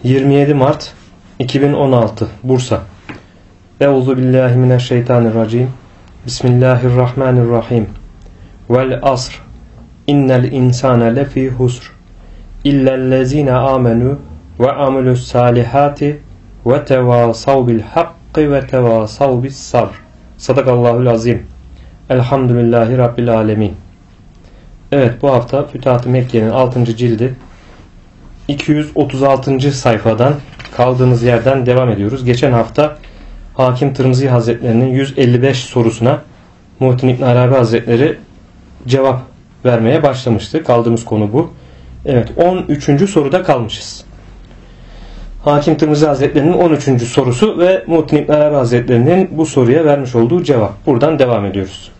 27 Mart 2016 Bursa. Euzubillahimineşşeytanirracim. Bismillahirrahmanirrahim. Vel asr. İnnel insane lefî husr. İllellezîne âmenû ve amilus salihati ve tevâsav bil hakkı ve tevâsav bis sabr. Sadakallahul azim. Elhamdülillahi Rabbil alemin. Evet, bu hafta Fütuhat-ı Mekke'nin 6. cildi 236. sayfadan kaldığımız yerden devam ediyoruz. Geçen hafta Hakim Tırmızı Hazretlerinin 155 sorusuna Muhittin İbn Arabi Hazretleri cevap vermeye başlamıştı. Kaldığımız konu bu. Evet, 13. soruda kalmışız. Hakim Tırmızı Hazretlerinin 13. sorusu ve Muhittin İbn Arabi Hazretlerinin bu soruya vermiş olduğu cevap. Buradan devam ediyoruz.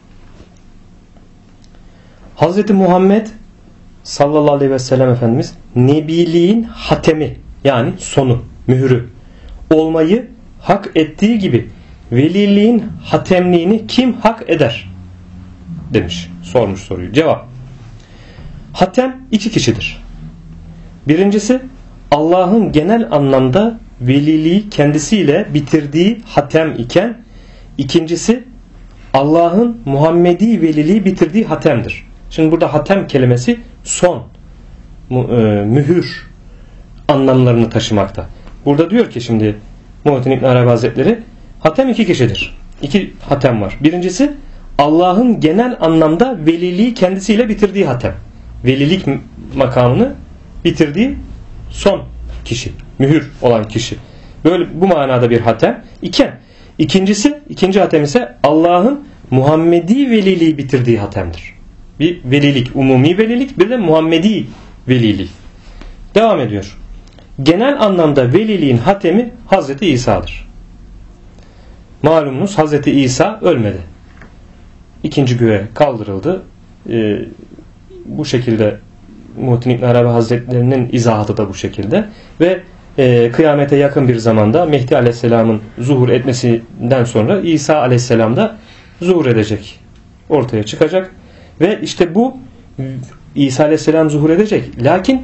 Hazreti Muhammed sallallahu aleyhi ve sellem Efendimiz nebiliğin hatemi, yani sonu, mührü olmayı hak ettiği gibi veliliğin hatemliğini kim hak eder demiş, sormuş soruyu. Cevap: hatem iki kişidir. Birincisi Allah'ın genel anlamda veliliği kendisiyle bitirdiği hatem iken, ikincisi Allah'ın Muhammedi veliliği bitirdiği hatemdir. Şimdi burada hatem kelimesi son, mühür anlamlarını taşımakta. Burada diyor ki şimdi Muhittin İbn Arabi Hazretleri, hatem iki kişidir. İki hatem var. Birincisi Allah'ın genel anlamda veliliği kendisiyle bitirdiği hatem. Velilik makamını bitirdiği son kişi, mühür olan kişi. Böyle bu manada bir hatem iken, ikinci hatem ise Allah'ın Muhammedi veliliği bitirdiği hatemdir. Bir velilik, umumi velilik, bir de Muhammedi velilik. Devam ediyor. Genel anlamda veliliğin hatemi Hazreti İsa'dır. Malumunuz Hazreti İsa ölmedi. İkinci göğe kaldırıldı. Bu şekilde Muhittin İbn Arabi Hazretlerinin izahatı da bu şekilde. Ve kıyamete yakın bir zamanda Mehdi Aleyhisselam'ın zuhur etmesinden sonra İsa Aleyhisselam da zuhur edecek. Ortaya çıkacak. Ve işte bu İsa Aleyhisselam zuhur edecek. Lakin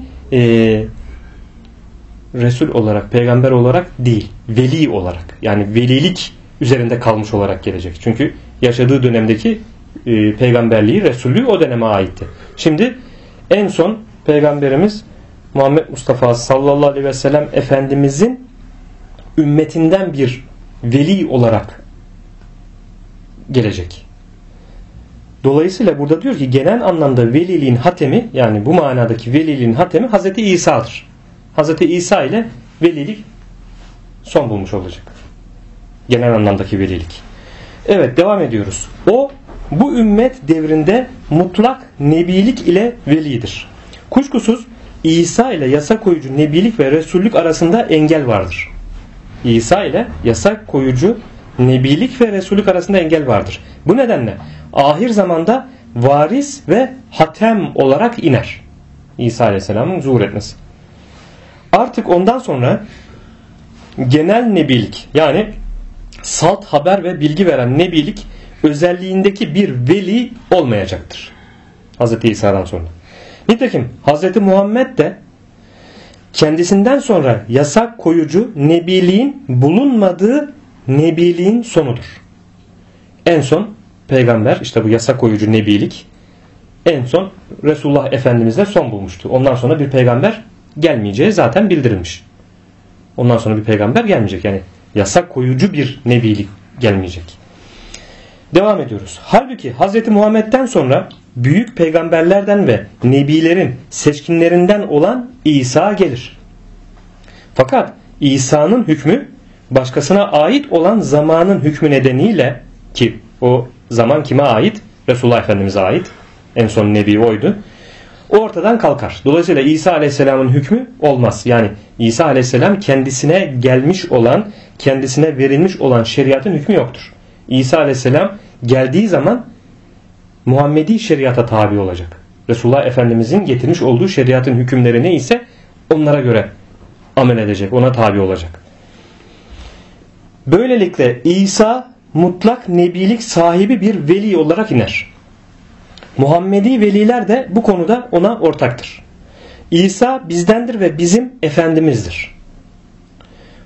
Resul olarak, peygamber olarak değil, veli olarak, yani velilik üzerinde kalmış olarak gelecek. Çünkü yaşadığı dönemdeki peygamberliği, Resullüğü o döneme aitti. Şimdi en son peygamberimiz Muhammed Mustafa sallallahu aleyhi ve sellem Efendimizin ümmetinden bir veli olarak gelecek. Dolayısıyla burada diyor ki genel anlamda veliliğin hatemi, yani bu manadaki veliliğin hatemi Hazreti İsa'dır. Hazreti İsa ile velilik son bulmuş olacak. Genel anlamdaki velilik. Evet, devam ediyoruz. O bu ümmet devrinde mutlak nebilik ile velidir. Kuşkusuz İsa ile yasa koyucu nebilik ve resullük arasında engel vardır. İsa ile yasa koyucu nebilik ve resullük arasında engel vardır. Bu nedenle ahir zamanda varis ve hatem olarak iner İsa Aleyhisselam'ın zuhur etmesi. Artık ondan sonra genel nebilik, yani salt haber ve bilgi veren nebilik özelliğindeki bir veli olmayacaktır Hz. İsa'dan sonra. Nitekim Hz. Muhammed de kendisinden sonra yasak koyucu nebiliğin bulunmadığı nebiliğin sonudur. En son peygamber, işte bu yasak koyucu nebilik en son Resulullah Efendimiz'le son bulmuştu. Ondan sonra bir peygamber gelmeyeceği zaten bildirilmiş. Ondan sonra bir peygamber gelmeyecek. Yani yasak koyucu bir nebilik gelmeyecek. Devam ediyoruz. Halbuki Hz. Muhammed'den sonra büyük peygamberlerden ve nebilerin seçkinlerinden olan İsa gelir. Fakat İsa'nın hükmü başkasına ait olan zamanın hükmü nedeniyle, ki o zaman kime ait? Resulullah Efendimiz'e ait. En son nebi oydu. O ortadan kalkar. Dolayısıyla İsa Aleyhisselam'ın hükmü olmaz. Yani İsa Aleyhisselam kendisine gelmiş olan, kendisine verilmiş olan şeriatın hükmü yoktur. İsa Aleyhisselam geldiği zaman Muhammedi şeriata tabi olacak. Resulullah Efendimiz'in getirmiş olduğu şeriatın hükümleri neyse onlara göre amel edecek, ona tabi olacak. Böylelikle İsa mutlak nebilik sahibi bir veli olarak iner. Muhammedi veliler de bu konuda ona ortaktır. İsa bizdendir ve bizim Efendimiz'dir.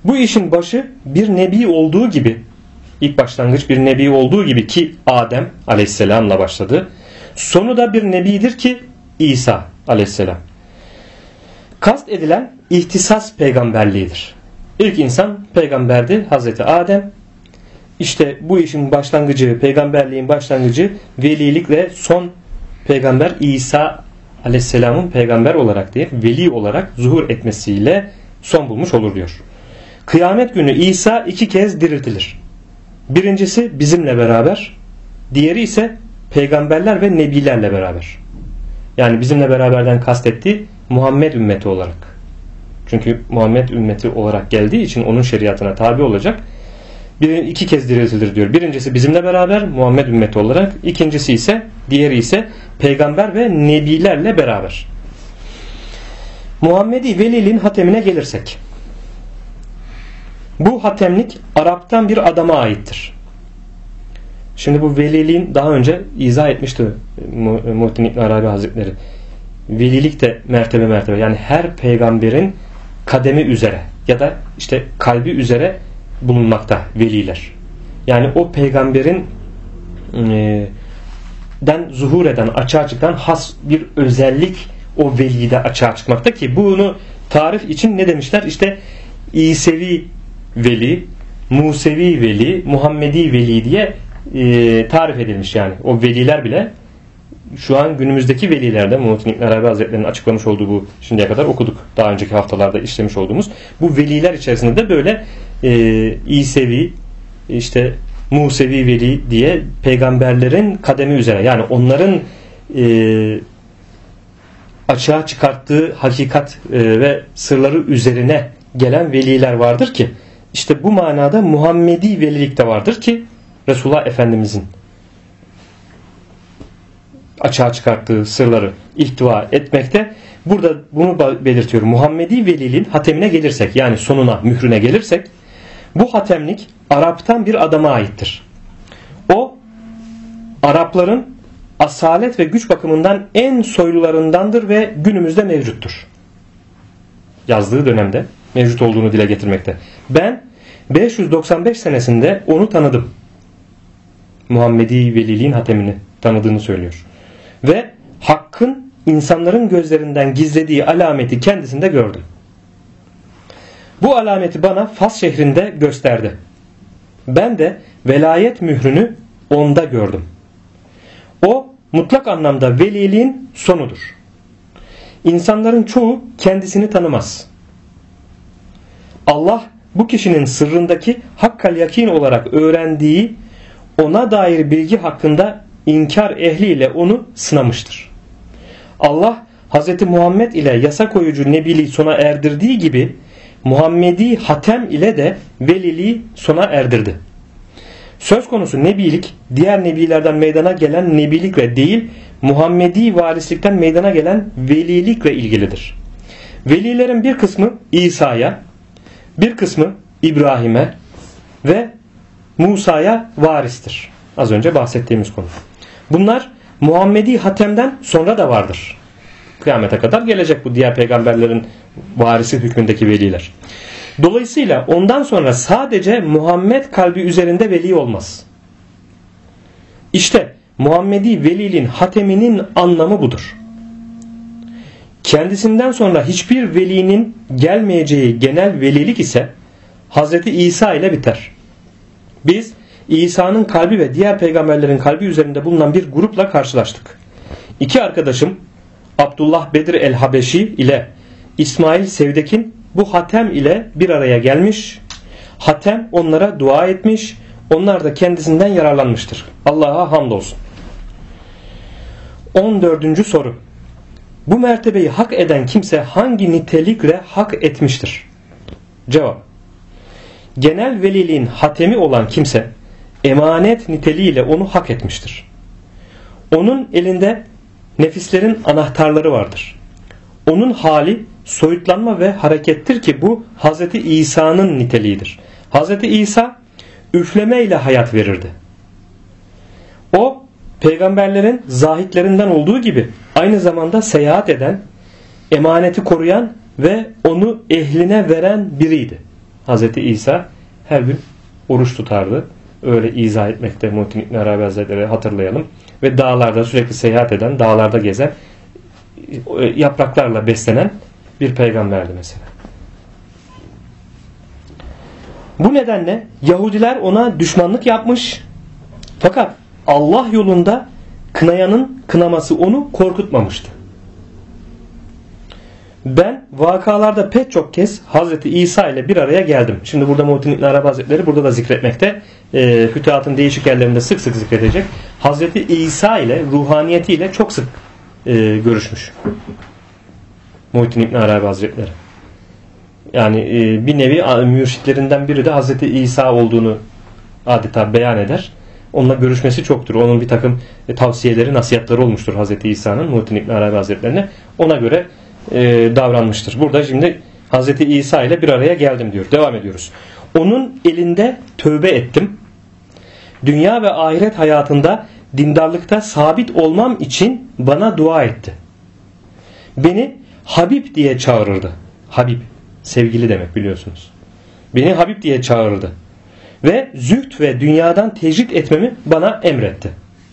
Bu işin başı bir nebi olduğu gibi, ilk başlangıç bir nebi olduğu gibi ki Adem aleyhisselamla başladı. Sonu da bir nebidir ki İsa aleyhisselam. Kast edilen ihtisas peygamberliğidir. İlk insan peygamberdi Hazreti Adem. İşte bu işin başlangıcı, peygamberliğin başlangıcı velilikle son peygamber İsa aleyhisselamın peygamber olarak değil, veli olarak zuhur etmesiyle son bulmuş olur diyor. Kıyamet günü İsa 2 kez diriltilir. Birincisi bizimle beraber, diğeri ise peygamberler ve nebilerle beraber. Yani bizimle beraberden kastettiği Muhammed ümmeti olarak. Çünkü Muhammed ümmeti olarak geldiği için onun şeriatına tabi olacak. 2 kez diriltilir diyor. Birincisi bizimle beraber Muhammed ümmeti olarak, ikincisi ise, diğeri ise peygamber ve nebilerle beraber. Muhammedi veliliğin hatemine gelirsek, bu hatemlik Arap'tan bir adama aittir. Şimdi bu veliliğin daha önce izah etmişti Muhittin İbn Arabi Hazretleri. Velilik de mertebe mertebe, yani her peygamberin kademi üzere ya da işte kalbi üzere bulunmakta veliler. Yani o peygamberin den zuhur eden, açığa çıkan has bir özellik o velide açığa çıkmakta ki bunu tarif için ne demişler? İşte İsevi veli, Musevi veli, Muhammedi veli diye tarif edilmiş yani. O veliler bile şu an günümüzdeki velilerde Muhittin İbn Arabi Hazretleri'nin açıklamış olduğu bu şimdiye kadar okuduk. Daha önceki haftalarda işlemiş olduğumuz bu veliler içerisinde de böyle İsevi, işte Musevi veli diye peygamberlerin kademi üzere, yani onların açığa çıkarttığı hakikat ve sırları üzerine gelen veliler vardır ki işte bu manada Muhammedi velilik de vardır ki Resulullah Efendimizin açığa çıkarttığı sırları ihtiva etmekte. Burada bunu belirtiyorum. Muhammedi veliliğin hatemine gelirsek, yani sonuna, mührüne gelirsek, bu hatemlik Arap'tan bir adama aittir. O Arapların asalet ve güç bakımından en soylularındandır ve günümüzde mevcuttur. Yazdığı dönemde mevcut olduğunu dile getirmekte. Ben 595 senesinde onu tanıdım. Muhammedi veliliğin hatemini tanıdığını söylüyor. Ve Hakk'ın insanların gözlerinden gizlediği alameti kendisinde gördüm. Bu alameti bana Fas şehrinde gösterdi. Ben de velayet mührünü onda gördüm. O mutlak anlamda veliliğin sonudur. İnsanların çoğu kendisini tanımaz. Allah bu kişinin sırrındaki hakkal yakin olarak öğrendiği ona dair bilgi hakkında inkar ehliyle onu sınamıştır. Allah Hz. Muhammed ile yasa koyucu nebiliği sona erdirdiği gibi Muhammedi hatem ile de veliliği sona erdirdi. Söz konusu nebilik diğer nebilerden meydana gelen nebilikle değil, Muhammedi varislikten meydana gelen velilikle ilgilidir. Velilerin bir kısmı İsa'ya, bir kısmı İbrahim'e ve Musa'ya varistir. Az önce bahsettiğimiz konu. Bunlar Muhammedi hatemden sonra da vardır. Kıyamete kadar gelecek bu diğer peygamberlerin varisi hükmündeki veliler. Dolayısıyla ondan sonra sadece Muhammed kalbi üzerinde veli olmaz. İşte Muhammedi veliliğin hateminin anlamı budur. Kendisinden sonra hiçbir velinin gelmeyeceği genel velilik ise Hz. İsa ile biter. Biz İsa'nın kalbi ve diğer peygamberlerin kalbi üzerinde bulunan bir grupla karşılaştık. İki arkadaşım Abdullah Bedir el-Habeşi ile İsmail Sevdek'in bu hatem ile bir araya gelmiş. Hatem onlara dua etmiş. Onlar da kendisinden yararlanmıştır. Allah'a hamdolsun. 14. soru. Bu mertebeyi hak eden kimse hangi nitelikle hak etmiştir? Cevap. Genel veliliğin hatemi olan kimse emanet niteliğiyle onu hak etmiştir. Onun elinde nefislerin anahtarları vardır. Onun hali soyutlanma ve harekettir ki bu Hz. İsa'nın niteliğidir. Hz. İsa üfleme ile hayat verirdi. O peygamberlerin zahitlerinden olduğu gibi aynı zamanda seyahat eden, emaneti koruyan ve onu ehline veren biriydi. Hazreti İsa her gün oruç tutardı. Öyle izah etmekte Muhittin İbn Arabi Hazretleri, hatırlayalım. Ve dağlarda sürekli seyahat eden, dağlarda gezen, yapraklarla beslenen bir peygamberdi mesela. Bu nedenle Yahudiler ona düşmanlık yapmış. Fakat Allah yolunda kınayanın kınaması onu korkutmamıştı. Ben vakalarda pek çok kez Hazreti İsa ile bir araya geldim. Şimdi burada Muhittin İbn Arabi Hazretleri burada da zikretmekte. Fütuhatın değişik yerlerinde sık sık zikredecek. Hazreti İsa ile, ruhaniyetiyle çok sık görüşmüş Muhittin İbn Arabi Hazretleri. Yani bir nevi mürşitlerinden biri de Hazreti İsa olduğunu adeta beyan eder. Onunla görüşmesi çoktur. Onun bir takım tavsiyeleri, nasihatleri olmuştur Hazreti İsa'nın Muhittin İbn Arabi Hazretlerine. Ona göre davranmıştır. Burada şimdi Hazreti İsa ile bir araya geldim diyor. Devam ediyoruz. Onun elinde tövbe ettim. Dünya ve ahiret hayatında dindarlıkta sabit olmam için bana dua etti. Beni Habib diye çağırırdı. Habib, sevgili demek biliyorsunuz. Beni Habib diye çağırırdı. Ve zühd ve dünyadan tecrit etmemi bana emretti.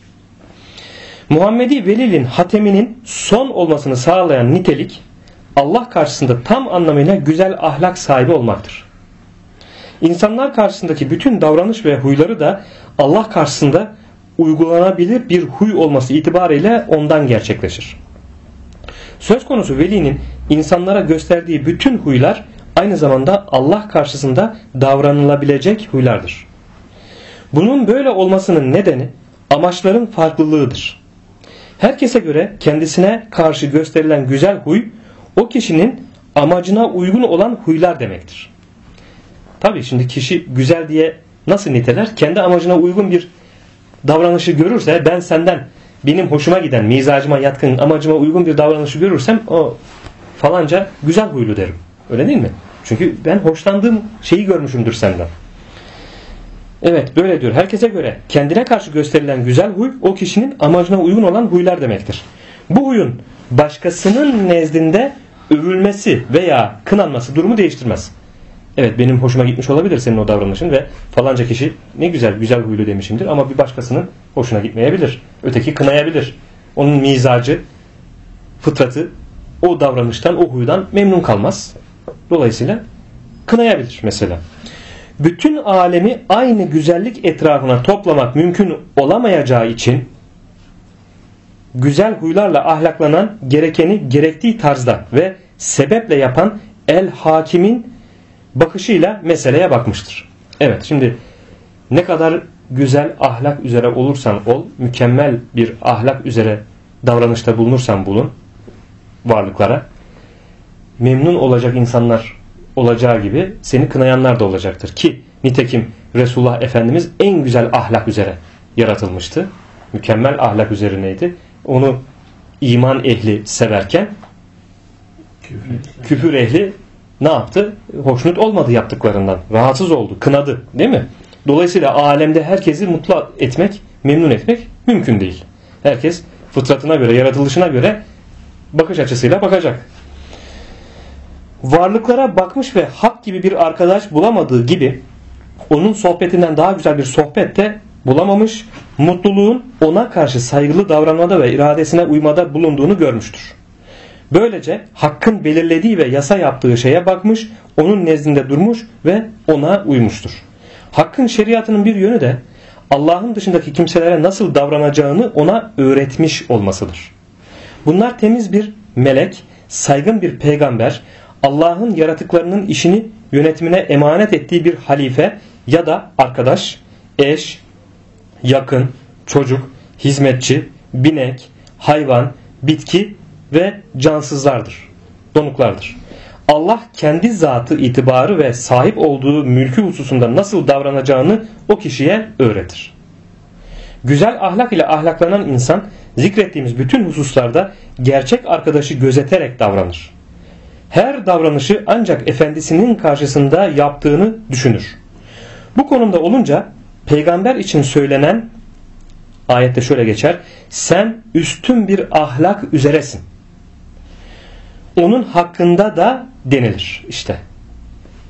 Muhammedi Velil'in hateminin son olmasını sağlayan nitelik Allah karşısında tam anlamıyla güzel ahlak sahibi olmaktır. İnsanlar karşısındaki bütün davranış ve huyları da Allah karşısında uygulanabilir bir huy olması itibariyle ondan gerçekleşir. Söz konusu velinin insanlara gösterdiği bütün huylar aynı zamanda Allah karşısında davranılabilecek huylardır. Bunun böyle olmasının nedeni amaçların farklılığıdır. Herkese göre kendisine karşı gösterilen güzel huy o kişinin amacına uygun olan huylar demektir. Tabii şimdi kişi güzel diye nasıl niteler? Kendi amacına uygun bir davranışı görürse, ben senden benim hoşuma giden, mizacıma yatkın, amacıma uygun bir davranışı görürsem o falanca güzel huylu derim. Öyle değil mi? Çünkü ben hoşlandığım şeyi görmüşümdür senden. Evet, böyle diyor. Herkese göre kendine karşı gösterilen güzel huy o kişinin amacına uygun olan huylar demektir. Bu huyun başkasının nezdinde övülmesi veya kınanması durumu değiştirmez. Evet, benim hoşuma gitmiş olabilir senin o davranışın ve falanca kişi ne güzel huylu demişimdir ama bir başkasının hoşuna gitmeyebilir. Öteki kınayabilir. Onun mizacı, fıtratı o davranıştan, o huydan memnun kalmaz. Dolayısıyla kınayabilir mesela. Bütün alemi aynı güzellik etrafına toplamak mümkün olamayacağı için güzel huylarla ahlaklanan gerekeni gerektiği tarzda ve sebeple yapan el hakimin bakışıyla meseleye bakmıştır. Evet, şimdi ne kadar güzel ahlak üzere olursan ol, mükemmel bir ahlak üzere davranışta bulunursan bulun varlıklara, memnun olacak insanlar olacağı gibi seni kınayanlar da olacaktır. Ki nitekim Resulullah Efendimiz en güzel ahlak üzere yaratılmıştı. Mükemmel ahlak üzerineydi. Onu iman ehli severken küfür ehli ne yaptı? Hoşnut olmadı yaptıklarından. Rahatsız oldu, kınadı, değil mi? Dolayısıyla alemde herkesi mutlu etmek, memnun etmek mümkün değil. Herkes fıtratına göre, yaratılışına göre bakış açısıyla bakacak. Varlıklara bakmış ve hak gibi bir arkadaş bulamadığı gibi onun sohbetinden daha güzel bir sohbet de bulamamış, mutluluğun ona karşı saygılı davranmada ve iradesine uymada bulunduğunu görmüştür. Böylece hakkın belirlediği ve yasa yaptığı şeye bakmış, onun nezdinde durmuş ve ona uymuştur. Hakkın şeriatının bir yönü de Allah'ın dışındaki kimselere nasıl davranacağını ona öğretmiş olmasıdır. Bunlar temiz bir melek, saygın bir peygamber, Allah'ın yaratıklarının işini yönetimine emanet ettiği bir halife ya da arkadaş, eş, yakın, çocuk, hizmetçi, binek, hayvan, bitki ve cansızlardır, donuklardır. Allah kendi zatı itibarı ve sahip olduğu mülkü hususunda nasıl davranacağını o kişiye öğretir. Güzel ahlak ile ahlaklanan insan zikrettiğimiz bütün hususlarda gerçek arkadaşı gözeterek davranır. Her davranışı ancak efendisinin karşısında yaptığını düşünür. Bu konumda olunca peygamber için söylenen ayette şöyle geçer: sen üstün bir ahlak üzeresin. Onun hakkında da denilir işte.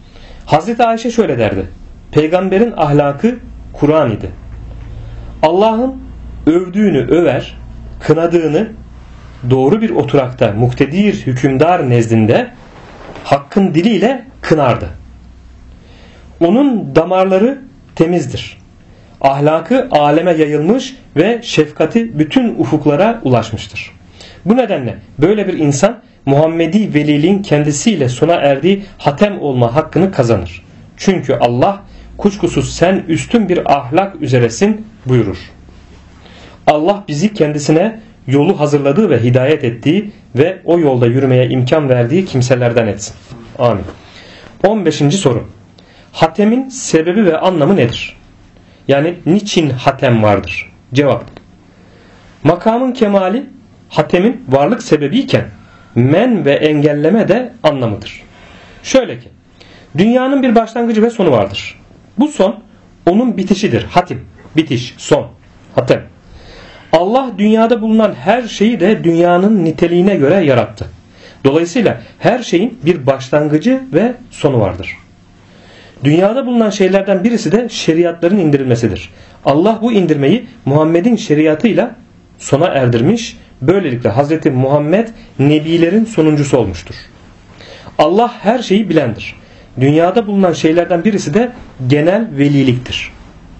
Hazreti Ayşe şöyle derdi. Peygamberin ahlakı Kur'an idi. Allah'ın övdüğünü över, kınadığını doğru bir oturakta muktedir hükümdar nezdinde hakkın diliyle kınardı. Onun damarları temizdir. Ahlakı aleme yayılmış ve şefkati bütün ufuklara ulaşmıştır. Bu nedenle böyle bir insan Muhammedi veliliğin kendisiyle sona erdiği hatem olma hakkını kazanır. Çünkü Allah kuşkusuz sen üstün bir ahlak üzeresin buyurur. Allah bizi kendisine yolu hazırladığı ve hidayet ettiği ve o yolda yürümeye imkan verdiği kimselerden etsin. Amin. 15. soru. Hatemin sebebi ve anlamı nedir? Yani niçin hatem vardır? Cevap. Makamın kemali hatemin varlık sebebiyken men ve engelleme de anlamıdır. Şöyle ki, dünyanın bir başlangıcı ve sonu vardır. Bu son onun bitişidir. Hatim, bitiş, son, hatem. Allah dünyada bulunan her şeyi de dünyanın niteliğine göre yarattı. Dolayısıyla her şeyin bir başlangıcı ve sonu vardır. Dünyada bulunan şeylerden birisi de şeriatların indirilmesidir. Allah bu indirmeyi Muhammed'in şeriatıyla sona erdirmiş. Böylelikle Hazreti Muhammed nebilerin sonuncusu olmuştur. Allah her şeyi bilendir. Dünyada bulunan şeylerden birisi de genel veliliktir.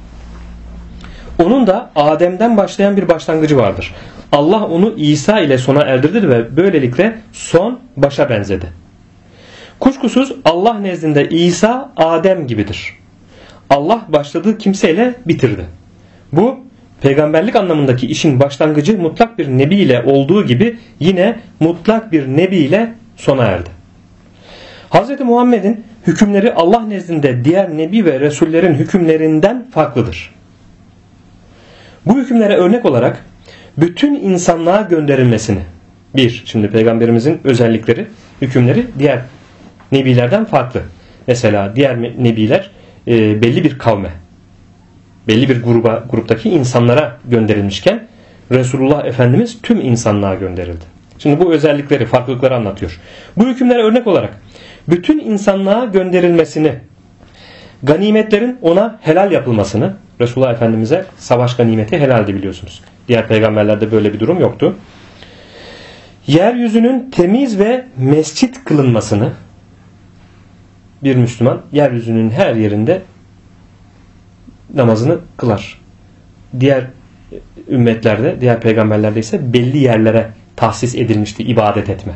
Onun da Adem'den başlayan bir başlangıcı vardır. Allah onu İsa ile sona erdirdi ve böylelikle son başa benzedi. Kuşkusuz Allah nezdinde İsa Adem gibidir. Allah başladığı kimseyle bitirdi. Bu peygamberlik anlamındaki işin başlangıcı mutlak bir nebi ile olduğu gibi yine mutlak bir nebi ile sona erdi. Hz. Muhammed'in hükümleri Allah nezdinde diğer nebi ve resullerin hükümlerinden farklıdır. Bu hükümlere örnek olarak bütün insanlığa gönderilmesini, şimdi peygamberimizin özellikleri, hükümleri diğer nebilerden farklı. Mesela diğer nebiler belli bir kavme, belli bir gruptaki insanlara gönderilmişken Resulullah Efendimiz tüm insanlığa gönderildi. Şimdi bu özellikleri, farklılıkları anlatıyor. Bu hükümlere örnek olarak bütün insanlığa gönderilmesini, ganimetlerin ona helal yapılmasını, Resulullah Efendimiz'e savaş ganimeti helaldi biliyorsunuz. Diğer peygamberlerde böyle bir durum yoktu. Yeryüzünün temiz ve mescit kılınmasını, bir Müslüman yeryüzünün her yerinde namazını kılar. Diğer ümmetlerde, diğer peygamberlerde ise belli yerlere tahsis edilmişti ibadet etme.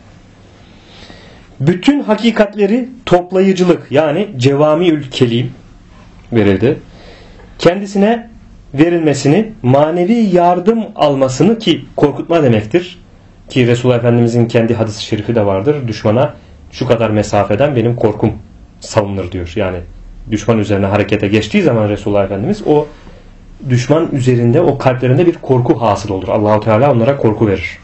Bütün hakikatleri toplayıcılık yani cevamiül kelim verildi. Kendisine verilmesini, manevi yardım almasını ki korkutma demektir. Ki Resulullah Efendimizin kendi hadis-i şerifi de vardır. Düşmana şu kadar mesafeden benim korkum savunur diyor. Yani düşman üzerine harekete geçtiği zaman Resulullah Efendimiz o düşman üzerinde, o kalplerinde bir korku hasıl olur. Allah-u Teala onlara korku verir.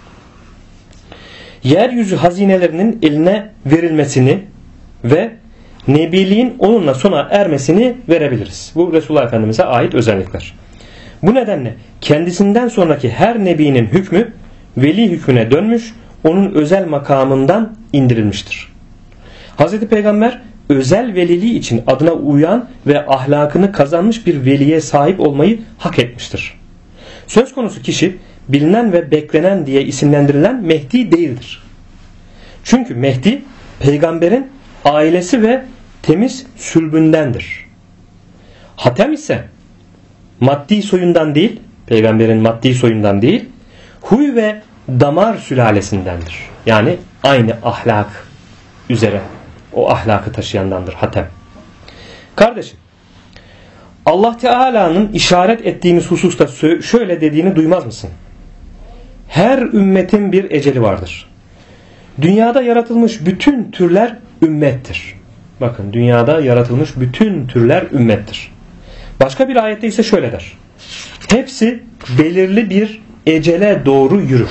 Yeryüzü hazinelerinin eline verilmesini ve nebiliğin onunla sona ermesini verebiliriz. Bu Resulullah Efendimiz'e ait özellikler. Bu nedenle kendisinden sonraki her nebinin hükmü veli hükmüne dönmüş, onun özel makamından indirilmiştir. Hz. Peygamber özel veliliği için adına uyan ve ahlakını kazanmış bir veliye sahip olmayı hak etmiştir. Söz konusu kişi bilinen ve beklenen diye isimlendirilen Mehdi değildir. Çünkü Mehdi peygamberin ailesi ve temiz sülbündendir. Hatem ise maddi soyundan değil, peygamberin maddi soyundan değil, huy ve damar sülalesindendir. Yani aynı ahlak üzere o ahlakı taşıyandandır hatem. Kardeşim, Allah Teala'nın işaret ettiğimiz hususta şöyle dediğini duymaz mısın? Her ümmetin bir eceli vardır. Dünyada yaratılmış bütün türler ümmettir. Bakın, dünyada yaratılmış bütün türler ümmettir. Başka bir ayette ise şöyle der. Hepsi belirli bir ecele doğru yürür.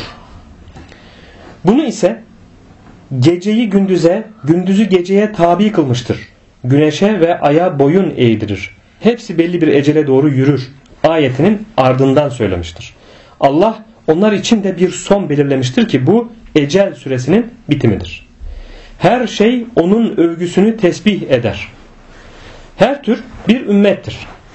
Bunu ise geceyi gündüze, gündüzü geceye tabi kılmıştır. Güneşe ve aya boyun eğdirir. Hepsi belli bir ecele doğru yürür ayetinin ardından söylemiştir. Allah onlar için de bir son belirlemiştir ki bu ecel süresinin bitimidir. Her şey onun övgüsünü tesbih eder. Her tür bir ümmettir.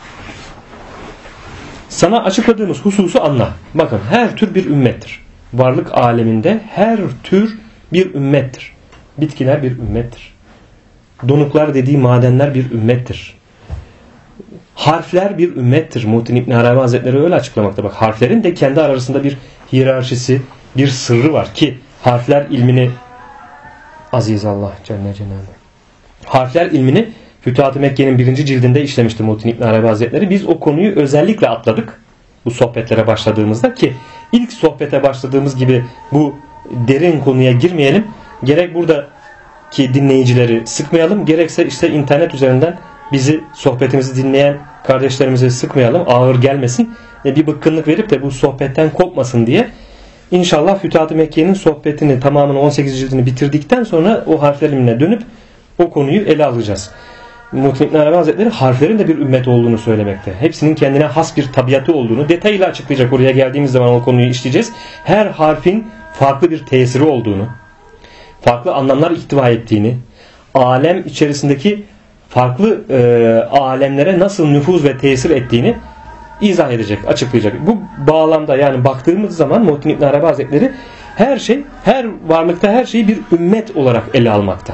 Sana açıkladığımız hususu anla. Bakın, her tür bir ümmettir. Varlık aleminde her tür bir ümmettir. Bitkiler bir ümmettir. Donuklar dediği madenler bir ümmettir. Harfler bir ümmettir. Muhittin İbn Arabi Hazretleri öyle açıklamakta. Bak, harflerin de kendi arasında bir hiyerarşisi, bir sırrı var ki harfler ilmini Aziz Allah Celle Celaluhu. Harfler ilmini Fütuhat-ı Mekke'nin 1. cildinde işlemişti Muhittin İbn Arabi Hazretleri. Biz o konuyu özellikle atladık bu sohbetlere başladığımızda ki ilk sohbete başladığımız gibi bu derin konuya girmeyelim. Gerek buradaki dinleyicileri sıkmayalım, gerekse işte internet üzerinden bizi, sohbetimizi dinleyen kardeşlerimizi sıkmayalım, ağır gelmesin. Bir bıkkınlık verip de bu sohbetten kopmasın diye. İnşallah Fütuhat-ı Mekke'nin sohbetini tamamını 18 cildini bitirdikten sonra o harfler ilmine dönüp o konuyu ele alacağız. Muhittin İbn Arabi Hazretleri harflerin de bir ümmet olduğunu söylemekte. Hepsinin kendine has bir tabiatı olduğunu detayıyla açıklayacak. Oraya geldiğimiz zaman o konuyu işleyeceğiz. Her harfin farklı bir tesiri olduğunu, farklı anlamlar ihtiva ettiğini, alem içerisindeki farklı alemlere nasıl nüfuz ve tesir ettiğini izah edecek, açıklayacak. Bu bağlamda yani baktığımız zaman Muhittin İbn Arabi Hazretleri her şey, her varlıkta her şeyi bir ümmet olarak ele almakta.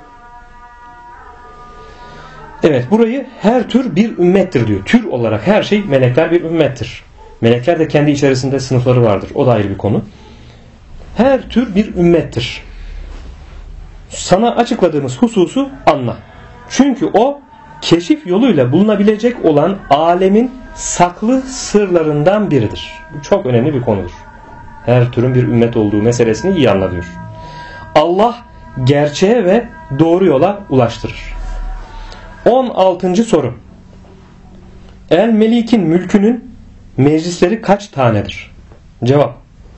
Evet, burayı her tür bir ümmettir diyor. Tür olarak her şey, melekler bir ümmettir. Melekler de kendi içerisinde sınıfları vardır. O da ayrı bir konu. Her tür bir ümmettir. Sana açıkladığımız hususu anla. Çünkü o keşif yoluyla bulunabilecek olan alemin saklı sırlarından biridir. Bu çok önemli bir konudur. Her türün bir ümmet olduğu meselesini iyi anla diyor. Allah gerçeğe ve doğru yola ulaştırır. 16. soru. El Melik'in mülkünün meclisleri kaç tanedir? Cevap.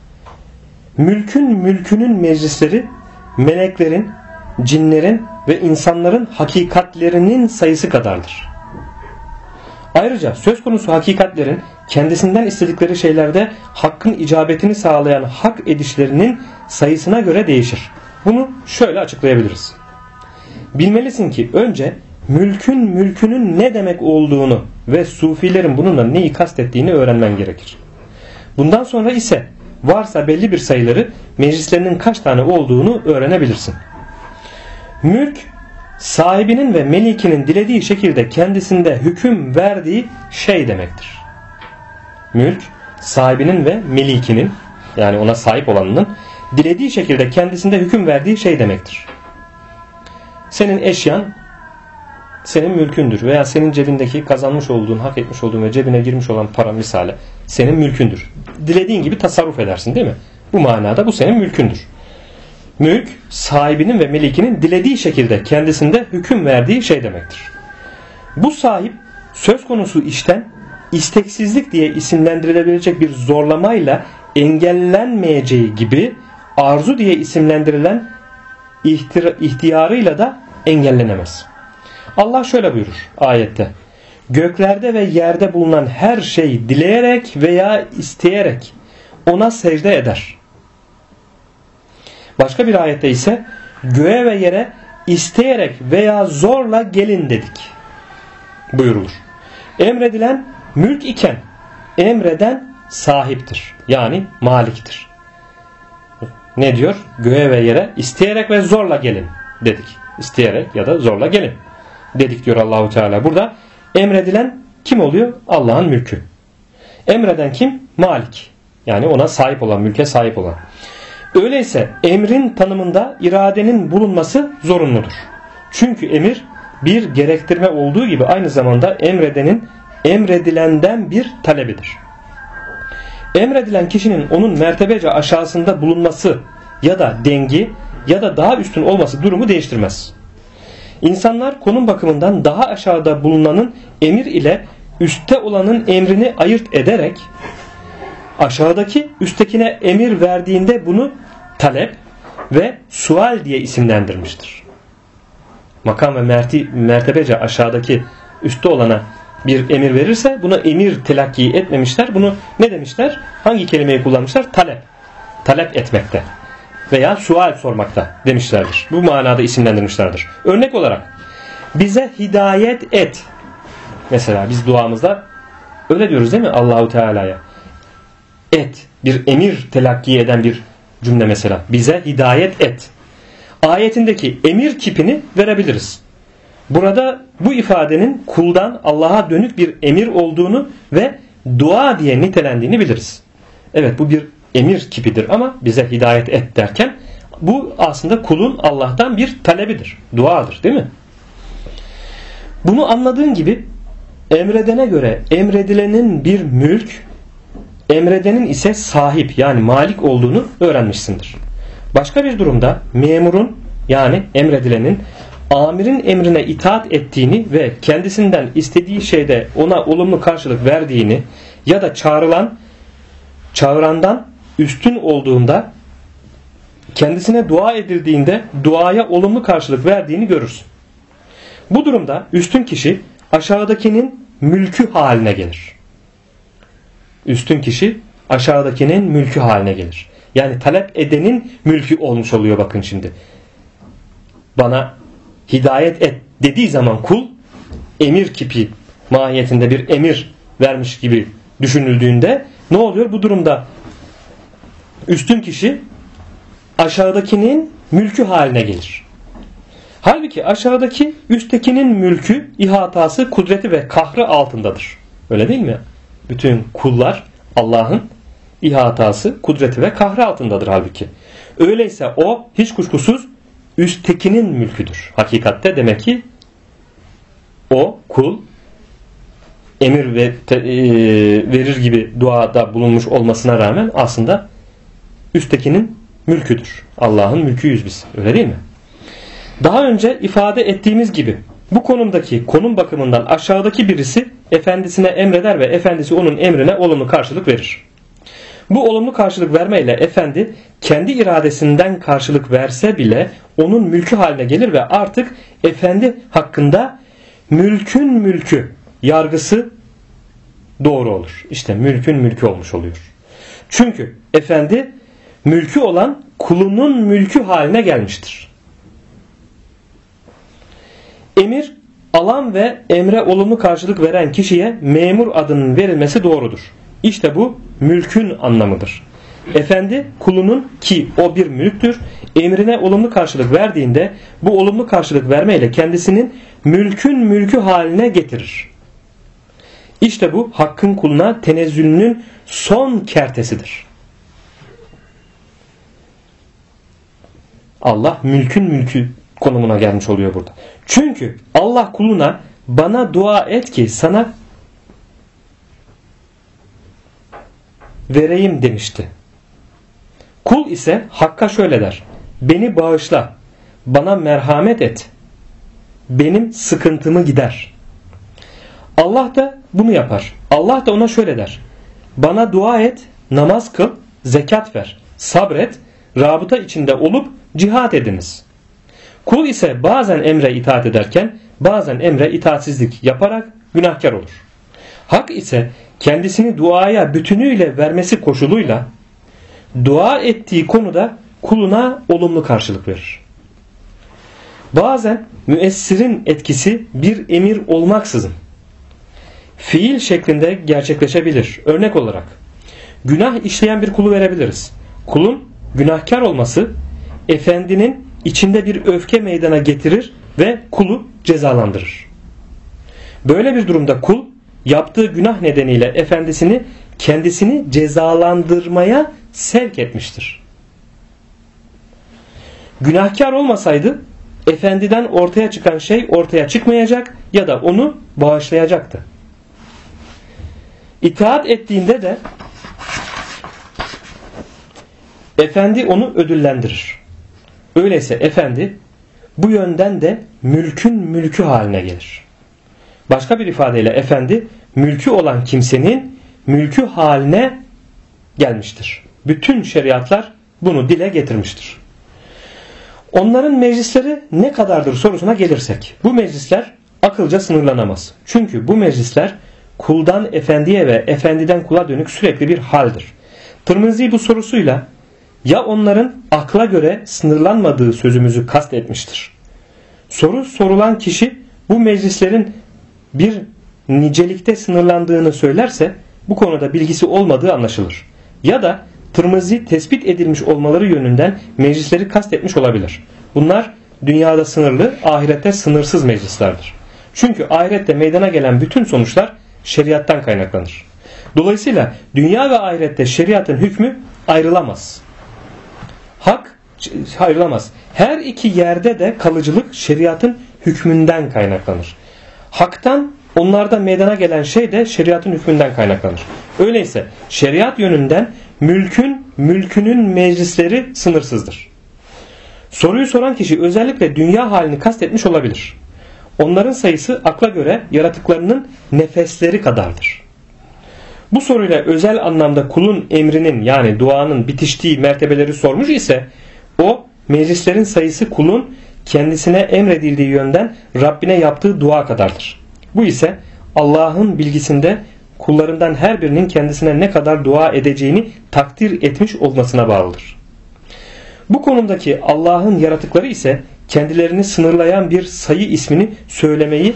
Mülkünün meclisleri meleklerin, cinlerin ve insanların hakikatlerinin sayısı kadardır. Ayrıca söz konusu hakikatlerin kendisinden istedikleri şeylerde hakkın icabetini sağlayan hak edişlerinin sayısına göre değişir. Bunu şöyle açıklayabiliriz. Bilmelisin ki önce mülkünün ne demek olduğunu ve sufilerin bununla neyi kastettiğini öğrenmen gerekir. Bundan sonra ise varsa belli bir sayıları meclislerinin kaç tane olduğunu öğrenebilirsin. Mülk, sahibinin ve melikinin dilediği şekilde kendisinde hüküm verdiği şey demektir. Mülk, sahibinin ve melikinin, yani ona sahip olanının dilediği şekilde kendisinde hüküm verdiği şey demektir. Senin eşyan senin mülkündür veya senin cebindeki kazanmış olduğun, hak etmiş olduğun ve cebine girmiş olan para misali senin mülkündür. Dilediğin gibi tasarruf edersin, değil mi? Bu manada bu senin mülkündür. Mülk, sahibinin ve melikinin dilediği şekilde kendisinde hüküm verdiği şey demektir. Bu sahip söz konusu işten isteksizlik diye isimlendirilebilecek bir zorlamayla engellenmeyeceği gibi arzu diye isimlendirilen ihtiyarıyla da engellenemez. Allah şöyle buyurur ayette. Göklerde ve yerde bulunan her şey dileyerek veya isteyerek ona secde eder. Başka bir ayette ise göğe ve yere isteyerek veya zorla gelin dedik buyurulur. Emredilen mülk iken emreden sahiptir. Yani maliktir. Ne diyor? Göğe ve yere isteyerek ve zorla gelin dedik. İsteyerek ya da zorla gelin dedik diyor Allahu Teala. Burada emredilen kim oluyor? Allah'ın mülkü. Emreden kim? Malik. Yani ona sahip olan, mülke sahip olan. Öyleyse emrin tanımında iradenin bulunması zorunludur. Çünkü emir bir gerektirme olduğu gibi aynı zamanda emredenin emredilenden bir talebidir. Emredilen kişinin onun mertebece aşağısında bulunması ya da dengi ya da daha üstün olması durumu değiştirmez. İnsanlar konum bakımından daha aşağıda bulunanın emir ile üstte olanın emrini ayırt ederek aşağıdaki üsttekine emir verdiğinde bunu talep ve sual diye isimlendirmiştir. Makam ve mertebece aşağıdaki üstte olana bir emir verirse buna emir telakki etmemişler. Bunu ne demişler? Hangi kelimeyi kullanmışlar? Talep. Talep etmekte veya sual sormakta demişlerdir. Bu manada isimlendirmişlerdir. Örnek olarak bize hidayet et. Mesela biz duamızda öyle diyoruz değil mi Allahu Teala'ya? Et. Bir emir telakki eden bir cümle mesela. Bize hidayet et. Ayetindeki emir kipini verebiliriz. Burada bu ifadenin kuldan Allah'a dönük bir emir olduğunu ve dua diye nitelendiğini biliriz. Evet, bu bir emir kipidir ama bize hidayet et derken bu aslında kulun Allah'tan bir talebidir. Duadır değil mi? Bunu anladığın gibi emredene göre emredilenin bir mülk, emredenin ise sahip yani malik olduğunu öğrenmişsindir. Başka bir durumda memurun yani emredilenin amirin emrine itaat ettiğini ve kendisinden istediği şeyde ona olumlu karşılık verdiğini ya da çağırandan üstün olduğunda kendisine dua edildiğinde duaya olumlu karşılık verdiğini görürsün. Bu durumda üstün kişi aşağıdakinin mülkü haline gelir. Üstün kişi aşağıdakinin mülkü haline gelir. Yani talep edenin mülkü olmuş oluyor bakın şimdi. Bana hidayet et dediği zaman kul emir kipi mahiyetinde bir emir vermiş gibi düşünüldüğünde ne oluyor? Bu durumda üstün kişi aşağıdakinin mülkü haline gelir. Halbuki aşağıdaki üsttekinin mülkü, ihatası, kudreti ve kahrı altındadır. Öyle değil mi? Bütün kullar Allah'ın ihatası, kudreti ve kahrı altındadır halbuki. Öyleyse o hiç kuşkusuz üsttekinin mülküdür. Hakikatte demek ki o kul emir verir gibi duada bulunmuş olmasına rağmen aslında üsttekinin mülküdür. Allah'ın mülküyüz biz. Öyle değil mi? Daha önce ifade ettiğimiz gibi bu konumdaki konum bakımından aşağıdaki birisi efendisine emreder ve efendisi onun emrine olumlu karşılık verir. Bu olumlu karşılık vermeyle efendi kendi iradesinden karşılık verse bile onun mülkü haline gelir ve artık efendi hakkında mülkün mülkü yargısı doğru olur. İşte mülkün mülkü olmuş oluyor. Çünkü efendi mülkü olan kulunun mülkü haline gelmiştir. Emir alan ve emre olumlu karşılık veren kişiye memur adının verilmesi doğrudur. İşte bu mülkün anlamıdır. Efendi kulunun ki o bir mülktür emrine olumlu karşılık verdiğinde bu olumlu karşılık vermeyle kendisinin mülkün mülkü haline getirir. İşte bu hakkın kuluna tenezzülünün son kertesidir. Allah mülkün mülkü konumuna gelmiş oluyor burada. Çünkü Allah kuluna bana dua et ki sana vereyim demişti. Kul ise Hakk'a şöyle der. Beni bağışla, bana merhamet et, benim sıkıntımı gider. Allah da bunu yapar. Allah da ona şöyle der. Bana dua et, namaz kıl, zekat ver, sabret, rabıta içinde olup cihat ediniz. Kul ise bazen emre itaat ederken bazen emre itaatsizlik yaparak günahkar olur. Hak ise kendisini duaya bütünüyle vermesi koşuluyla dua ettiği konuda kuluna olumlu karşılık verir. Bazen müessirin etkisi bir emir olmaksızın fiil şeklinde gerçekleşebilir. Örnek olarak günah işleyen bir kulu verebiliriz. Kulun günahkar olması efendinin içinde bir öfke meydana getirir ve kulu cezalandırır. Böyle bir durumda kul yaptığı günah nedeniyle efendisini kendisini cezalandırmaya sevk etmiştir. Günahkar olmasaydı efendiden ortaya çıkan şey ortaya çıkmayacak ya da onu bağışlayacaktı. İtaat ettiğinde de efendi onu ödüllendirir. Öyleyse efendi bu yönden de mülkün mülkü haline gelir. Başka bir ifadeyle efendi mülkü olan kimsenin mülkü haline gelmiştir. Bütün şeriatlar bunu dile getirmiştir. Onların meclisleri ne kadardır sorusuna gelirsek bu meclisler akılca sınırlanamaz. Çünkü bu meclisler kuldan efendiye ve efendiden kula dönük sürekli bir haldir. Tirmizi bu sorusuyla ya onların akla göre sınırlanmadığı sözümüzü kastetmiştir. Soru sorulan kişi bu meclislerin bir nicelikte sınırlandığını söylerse bu konuda bilgisi olmadığı anlaşılır. Ya da Tirmizi tespit edilmiş olmaları yönünden meclisleri kastetmiş olabilir. Bunlar dünyada sınırlı, ahirette sınırsız meclislerdir. Çünkü ahirette meydana gelen bütün sonuçlar şeriattan kaynaklanır. Dolayısıyla dünya ve ahirette şeriatın hükmü ayrılamaz. Ayrılamaz. Her iki yerde de kalıcılık şeriatın hükmünden kaynaklanır. Hak'tan onlarda meydana gelen şey de şeriatın hükmünden kaynaklanır. Öyleyse şeriat yönünden mülkünün meclisleri sınırsızdır. Soruyu soran kişi özellikle dünya halini kastetmiş olabilir. Onların sayısı akla göre yaratıklarının nefesleri kadardır. Bu soruyla özel anlamda kulun emrinin yani duanın bitiştiği mertebeleri sormuş ise o meclislerin sayısı kulun kendisine emredildiği yönden Rabbine yaptığı dua kadardır. Bu ise Allah'ın bilgisinde kullarından her birinin kendisine ne kadar dua edeceğini takdir etmiş olmasına bağlıdır. Bu konumdaki Allah'ın yaratıkları ise kendilerini sınırlayan bir sayı ismini söylemeyi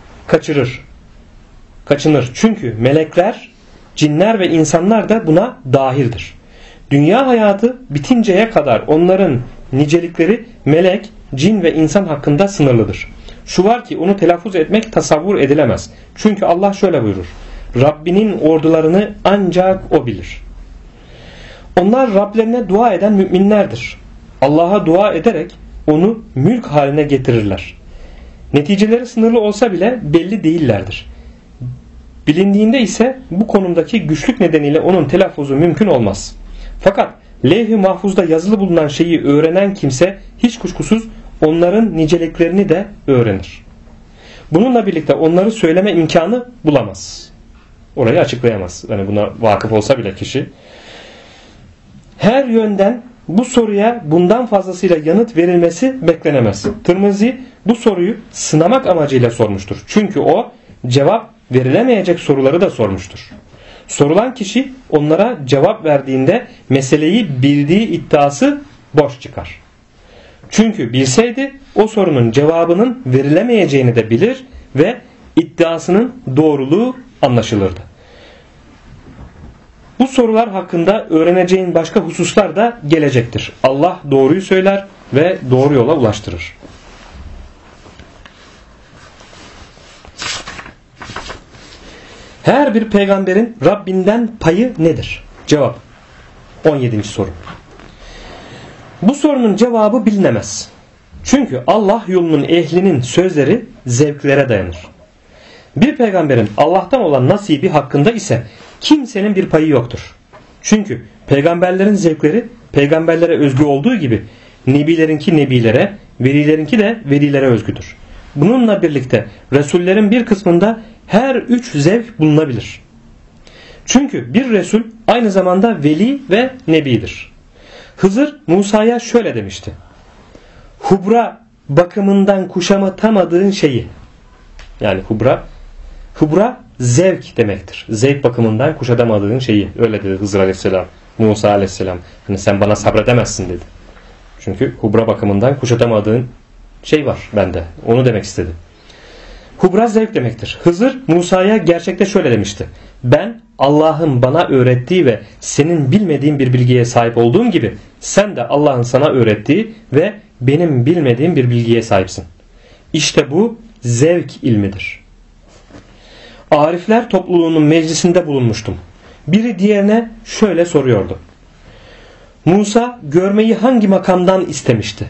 kaçınır. Çünkü melekler, cinler ve insanlar da buna dahildir. Dünya hayatı bitinceye kadar onların nicelikleri melek, cin ve insan hakkında sınırlıdır. Şu var ki onu telaffuz etmek tasavvur edilemez. Çünkü Allah şöyle buyurur. Rabbinin ordularını ancak O bilir. Onlar Rablerine dua eden müminlerdir. Allah'a dua ederek onu mülk haline getirirler. Neticeleri sınırlı olsa bile belli değillerdir. Bilindiğinde ise bu konumdaki güçlük nedeniyle onun telaffuzu mümkün olmaz. Fakat levh-i mahfuzda yazılı bulunan şeyi öğrenen kimse hiç kuşkusuz onların niceliklerini de öğrenir. Bununla birlikte onları söyleme imkanı bulamaz. Orayı açıklayamaz. Yani buna vakıf olsa bile kişi. Her yönden bu soruya bundan fazlasıyla yanıt verilmesi beklenemez. Tirmizi bu soruyu sınamak amacıyla sormuştur. Çünkü o cevap verilemeyecek soruları da sormuştur. Sorulan kişi onlara cevap verdiğinde meseleyi bildiği iddiası boş çıkar. Çünkü bilseydi o sorunun cevabının verilemeyeceğini de bilir ve iddiasının doğruluğu anlaşılırdı. Bu sorular hakkında öğreneceğin başka hususlar da gelecektir. Allah doğruyu söyler ve doğru yola ulaştırır. Her bir peygamberin Rabbinden payı nedir? Cevap. 17. soru. Bu sorunun cevabı bilinemez. Çünkü Allah yolunun ehlinin sözleri zevklere dayanır. Bir peygamberin Allah'tan olan nasibi hakkında ise kimsenin bir payı yoktur. Çünkü peygamberlerin zevkleri peygamberlere özgü olduğu gibi nebilerinki nebilere, velilerinki de velilere özgüdür. Bununla birlikte Resullerin bir kısmında her üç zevk bulunabilir. Çünkü bir Resul aynı zamanda veli ve nebidir. Hızır Musa'ya şöyle demişti. Hubra bakımından kuşatamadığın şeyi, yani hubra zevk demektir. Zevk bakımından kuşatamadığın şeyi. Öyle dedi Hızır Aleyhisselam. Musa Aleyhisselam. Hani sen bana sabredemezsin dedi. Çünkü hubra bakımından kuşatamadığın şey var bende. Onu demek istedi. Hubra zevk demektir. Hızır Musa'ya gerçekte şöyle demişti. Ben Allah'ın bana öğrettiği ve senin bilmediğin bir bilgiye sahip olduğum gibi sen de Allah'ın sana öğrettiği ve benim bilmediğim bir bilgiye sahipsin. İşte bu zevk ilmidir. Arifler topluluğunun meclisinde bulunmuştum. Biri diğerine şöyle soruyordu. Musa görmeyi hangi makamdan istemişti?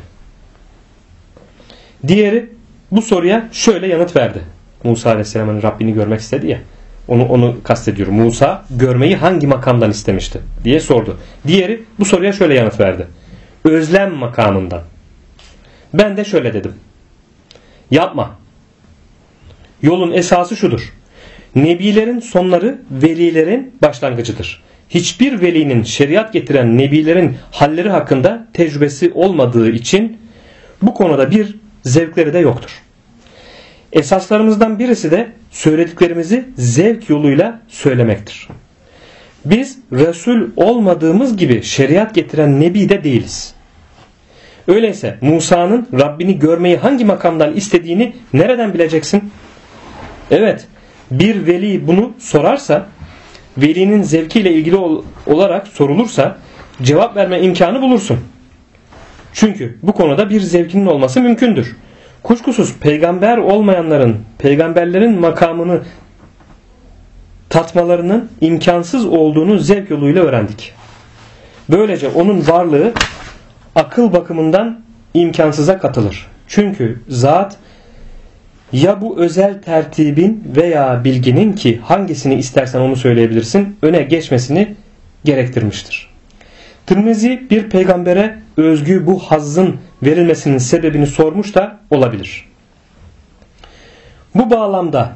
Diğeri bu soruya şöyle yanıt verdi. Musa Aleyhisselam'ın Rabbini görmek istedi ya. Onu kastediyorum. Musa görmeyi hangi makamdan istemişti diye sordu. Diğeri bu soruya şöyle yanıt verdi. Özlem makamından. Ben de şöyle dedim. Yapma. Yolun esası şudur. Nebilerin sonları velilerin başlangıcıdır. Hiçbir velinin şeriat getiren nebilerin halleri hakkında tecrübesi olmadığı için bu konuda bir zevkleri de yoktur. Esaslarımızdan birisi de söylediklerimizi zevk yoluyla söylemektir. Biz Resul olmadığımız gibi şeriat getiren nebi de değiliz. Öyleyse Musa'nın Rabbini görmeyi hangi makamdan istediğini nereden bileceksin? Evet, bir veli bunu sorarsa, velinin zevkiyle ilgili olarak sorulursa cevap verme imkanı bulursun. Çünkü bu konuda bir zevkinin olması mümkündür. Kuşkusuz peygamber olmayanların peygamberlerin makamını tatmalarının imkansız olduğunu zevk yoluyla öğrendik. Böylece onun varlığı akıl bakımından imkansıza katılır. Çünkü zat ya bu özel tertibin veya bilginin, ki hangisini istersen onu söyleyebilirsin, öne geçmesini gerektirmiştir. Tirmizi bir peygambere özgü bu hazzın verilmesinin sebebini sormuş da olabilir. Bu bağlamda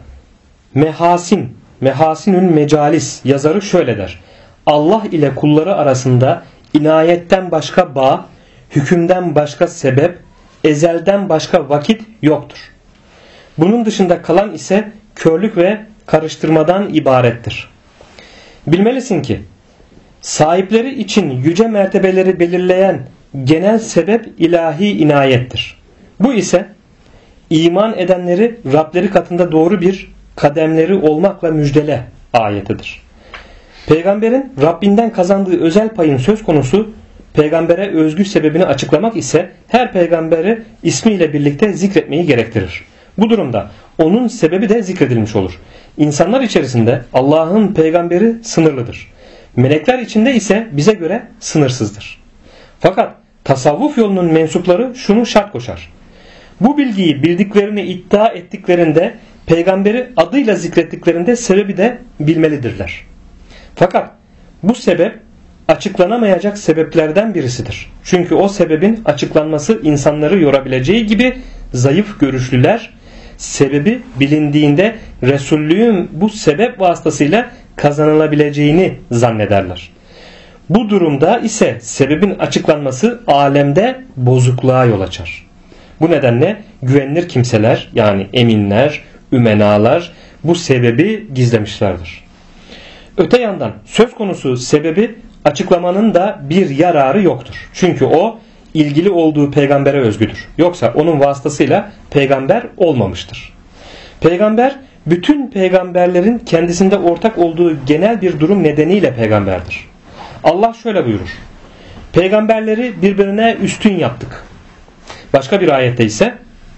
Mehasinül Mecalis yazarı şöyle der: Allah ile kulları arasında inayetten başka bağ, hükümden başka sebep, ezelden başka vakit yoktur. Bunun dışında kalan ise körlük ve karıştırmadan ibarettir. Bilmelisin ki sahipleri için yüce mertebeleri belirleyen genel sebep ilahi inayettir. Bu ise iman edenleri Rableri katında doğru bir kademleri olmakla müjdele ayetidir. Peygamberin Rabbinden kazandığı özel payın söz konusu peygambere özgü sebebini açıklamak ise her peygamberi ismiyle birlikte zikretmeyi gerektirir. Bu durumda onun sebebi de zikredilmiş olur. İnsanlar içerisinde Allah'ın peygamberi sınırlıdır. Melekler içinde ise bize göre sınırsızdır. Fakat tasavvuf yolunun mensupları şunu şart koşar: bu bilgiyi bildiklerini iddia ettiklerinde, peygamberi adıyla zikrettiklerinde sebebi de bilmelidirler. Fakat bu sebep açıklanamayacak sebeplerden birisidir. Çünkü o sebebin açıklanması insanları yorabileceği gibi zayıf görüşlüler sebebi bilindiğinde Resullüğün bu sebep vasıtasıyla kazanılabileceğini zannederler. Bu durumda ise sebebin açıklanması alemde bozukluğa yol açar. Bu nedenle güvenilir kimseler, yani eminler, ümenalar bu sebebi gizlemişlerdir. Öte yandan söz konusu sebebi açıklamanın da bir yararı yoktur. Çünkü o ilgili olduğu peygambere özgüdür. Yoksa onun vasıtasıyla peygamber olmamıştır. Peygamber bütün peygamberlerin kendisinde ortak olduğu genel bir durum nedeniyle peygamberdir. Allah şöyle buyurur: peygamberleri birbirine üstün yaptık. Başka bir ayette ise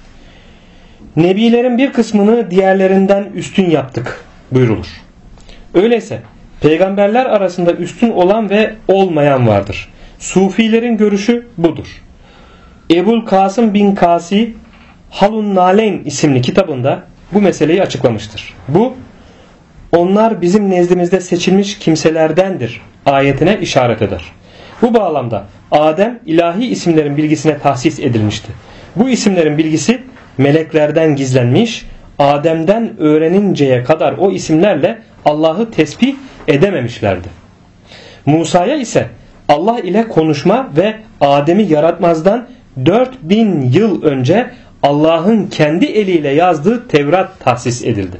nebilerin bir kısmını diğerlerinden üstün yaptık buyurulur. Öyleyse peygamberler arasında üstün olan ve olmayan vardır. Sufilerin görüşü budur. Ebul Kasım bin Kasi Halun Naleyn isimli kitabında bu meseleyi açıklamıştır. Bu, onlar bizim nezdimizde seçilmiş kimselerdendir ayetine işaret eder. Bu bağlamda Adem ilahi isimlerin bilgisine tahsis edilmişti. Bu isimlerin bilgisi meleklerden gizlenmiş, Adem'den öğreninceye kadar o isimlerle Allah'ı tesbih edememişlerdi. Musa'ya ise Allah ile konuşma ve Adem'i yaratmazdan 4000 yıl önce Allah'ın kendi eliyle yazdığı Tevrat tahsis edildi.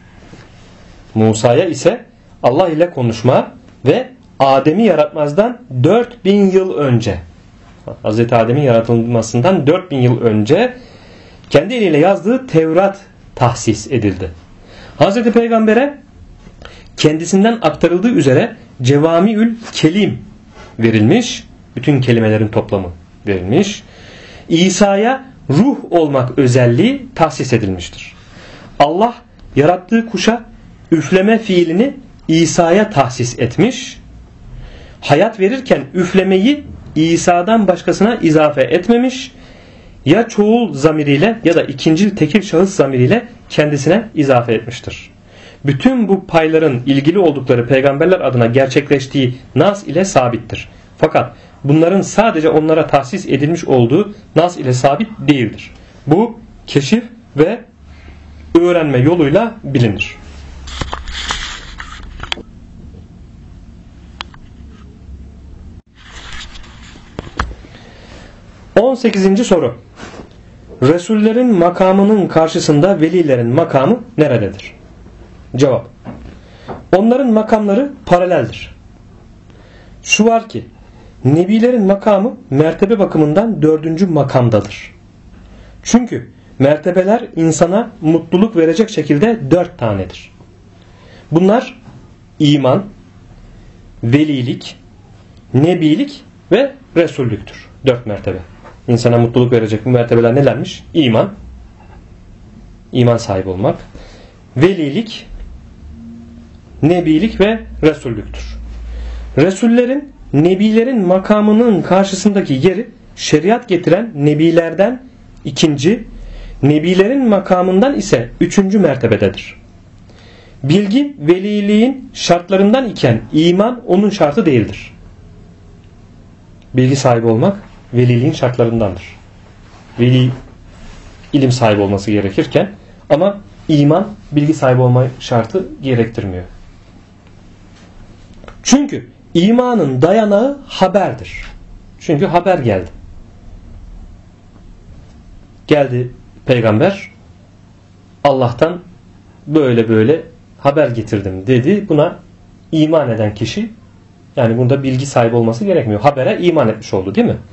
Musa'ya ise Allah ile konuşma ve Adem'i yaratmazdan 4000 yıl önce, Hz. Adem'in yaratılmasından 4000 yıl önce kendi eliyle yazdığı Tevrat tahsis edildi. Hz. Peygamber'e kendisinden aktarıldığı üzere Cevamiül Kelim verilmiş, bütün kelimelerin toplamı verilmiş. İsa'ya ruh olmak özelliği tahsis edilmiştir. Allah yarattığı kuşa üfleme fiilini İsa'ya tahsis etmiş. Hayat verirken üflemeyi İsa'dan başkasına izafe etmemiş. Ya çoğul zamiriyle ya da ikincil tekil şahıs zamiriyle kendisine izafe etmiştir. Bütün bu payların ilgili oldukları peygamberler adına gerçekleştiği nas ile sabittir. Fakat bunların sadece onlara tahsis edilmiş olduğu nas ile sabit değildir. Bu keşif ve öğrenme yoluyla bilinir. 18. soru. Resullerin makamının karşısında velilerin makamı nerededir? Cevap. Onların makamları paraleldir. Şu var ki, Nebilerin makamı mertebe bakımından 4. makamdadır. Çünkü mertebeler insana mutluluk verecek şekilde 4 tanedir. Bunlar iman, velilik, nebilik ve resullüktür. 4 mertebe. İnsana mutluluk verecek bu mertebeler nelermiş? İman, iman sahibi olmak, velilik, nebilik ve resullüktür. Resullerin, nebilerin makamının karşısındaki yeri şeriat getiren nebilerden 2. Nebilerin makamından ise 3. mertebededir. Bilgi veliliğin şartlarından iken iman onun şartı değildir. Bilgi sahibi olmak veliliğin şartlarındandır. Veli ilim sahibi olması gerekirken ama iman bilgi sahibi olma şartı gerektirmiyor. Çünkü imanın dayanağı haberdir. Çünkü haber geldi. Geldi peygamber, Allah'tan böyle böyle haber getirdim dedi. Buna iman eden kişi, yani bunda bilgi sahibi olması gerekmiyor. Habere iman etmiş oldu, değil mi?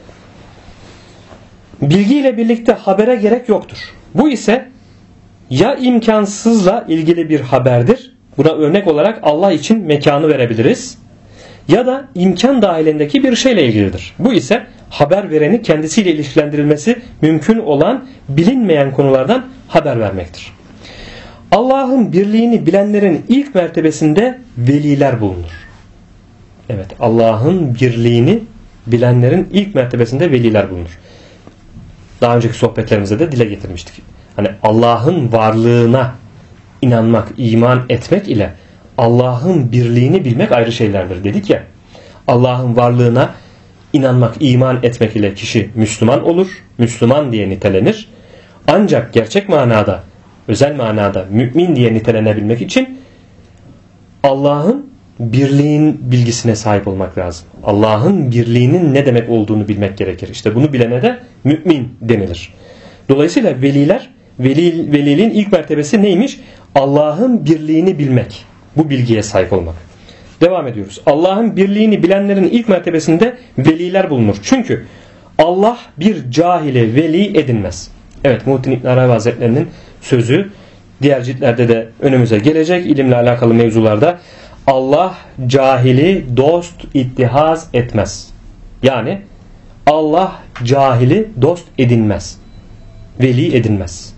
Bilgiyle birlikte habere gerek yoktur. Bu ise ya imkansızla ilgili bir haberdir. Buna örnek olarak Allah için mekanı verebiliriz. Ya da imkan dahilindeki bir şeyle ilgilidir. Bu ise haber vereni kendisiyle ilişkilendirilmesi mümkün olan bilinmeyen konulardan haber vermektir. Allah'ın birliğini bilenlerin ilk mertebesinde veliler bulunur. Evet, Allah'ın birliğini bilenlerin ilk mertebesinde veliler bulunur. Daha önceki sohbetlerimizde de dile getirmiştik. Hani Allah'ın varlığına inanmak, iman etmek ile Allah'ın birliğini bilmek ayrı şeylerdir dedik ya. Allah'ın varlığına inanmak, iman etmek ile kişi Müslüman olur. Müslüman diye nitelenir. Ancak gerçek manada, özel manada mümin diye nitelenebilmek için Allah'ın birliğin bilgisine sahip olmak lazım. Allah'ın birliğinin ne demek olduğunu bilmek gerekir. İşte bunu bilene de mümin denilir. Dolayısıyla veliliğin ilk mertebesi neymiş? Allah'ın birliğini bilmek. Bu bilgiye sahip olmak. Devam ediyoruz. Allah'ın birliğini bilenlerin ilk mertebesinde veliler bulunur. Çünkü Allah bir cahile veli edinmez. Evet, Muhittin İbn Arabi Hazretleri'nin sözü diğer ciltlerde de önümüze gelecek. İlimle alakalı mevzularda Allah cahili dost ittihaz etmez. Yani Allah cahili dost edinmez. Veli edinmez.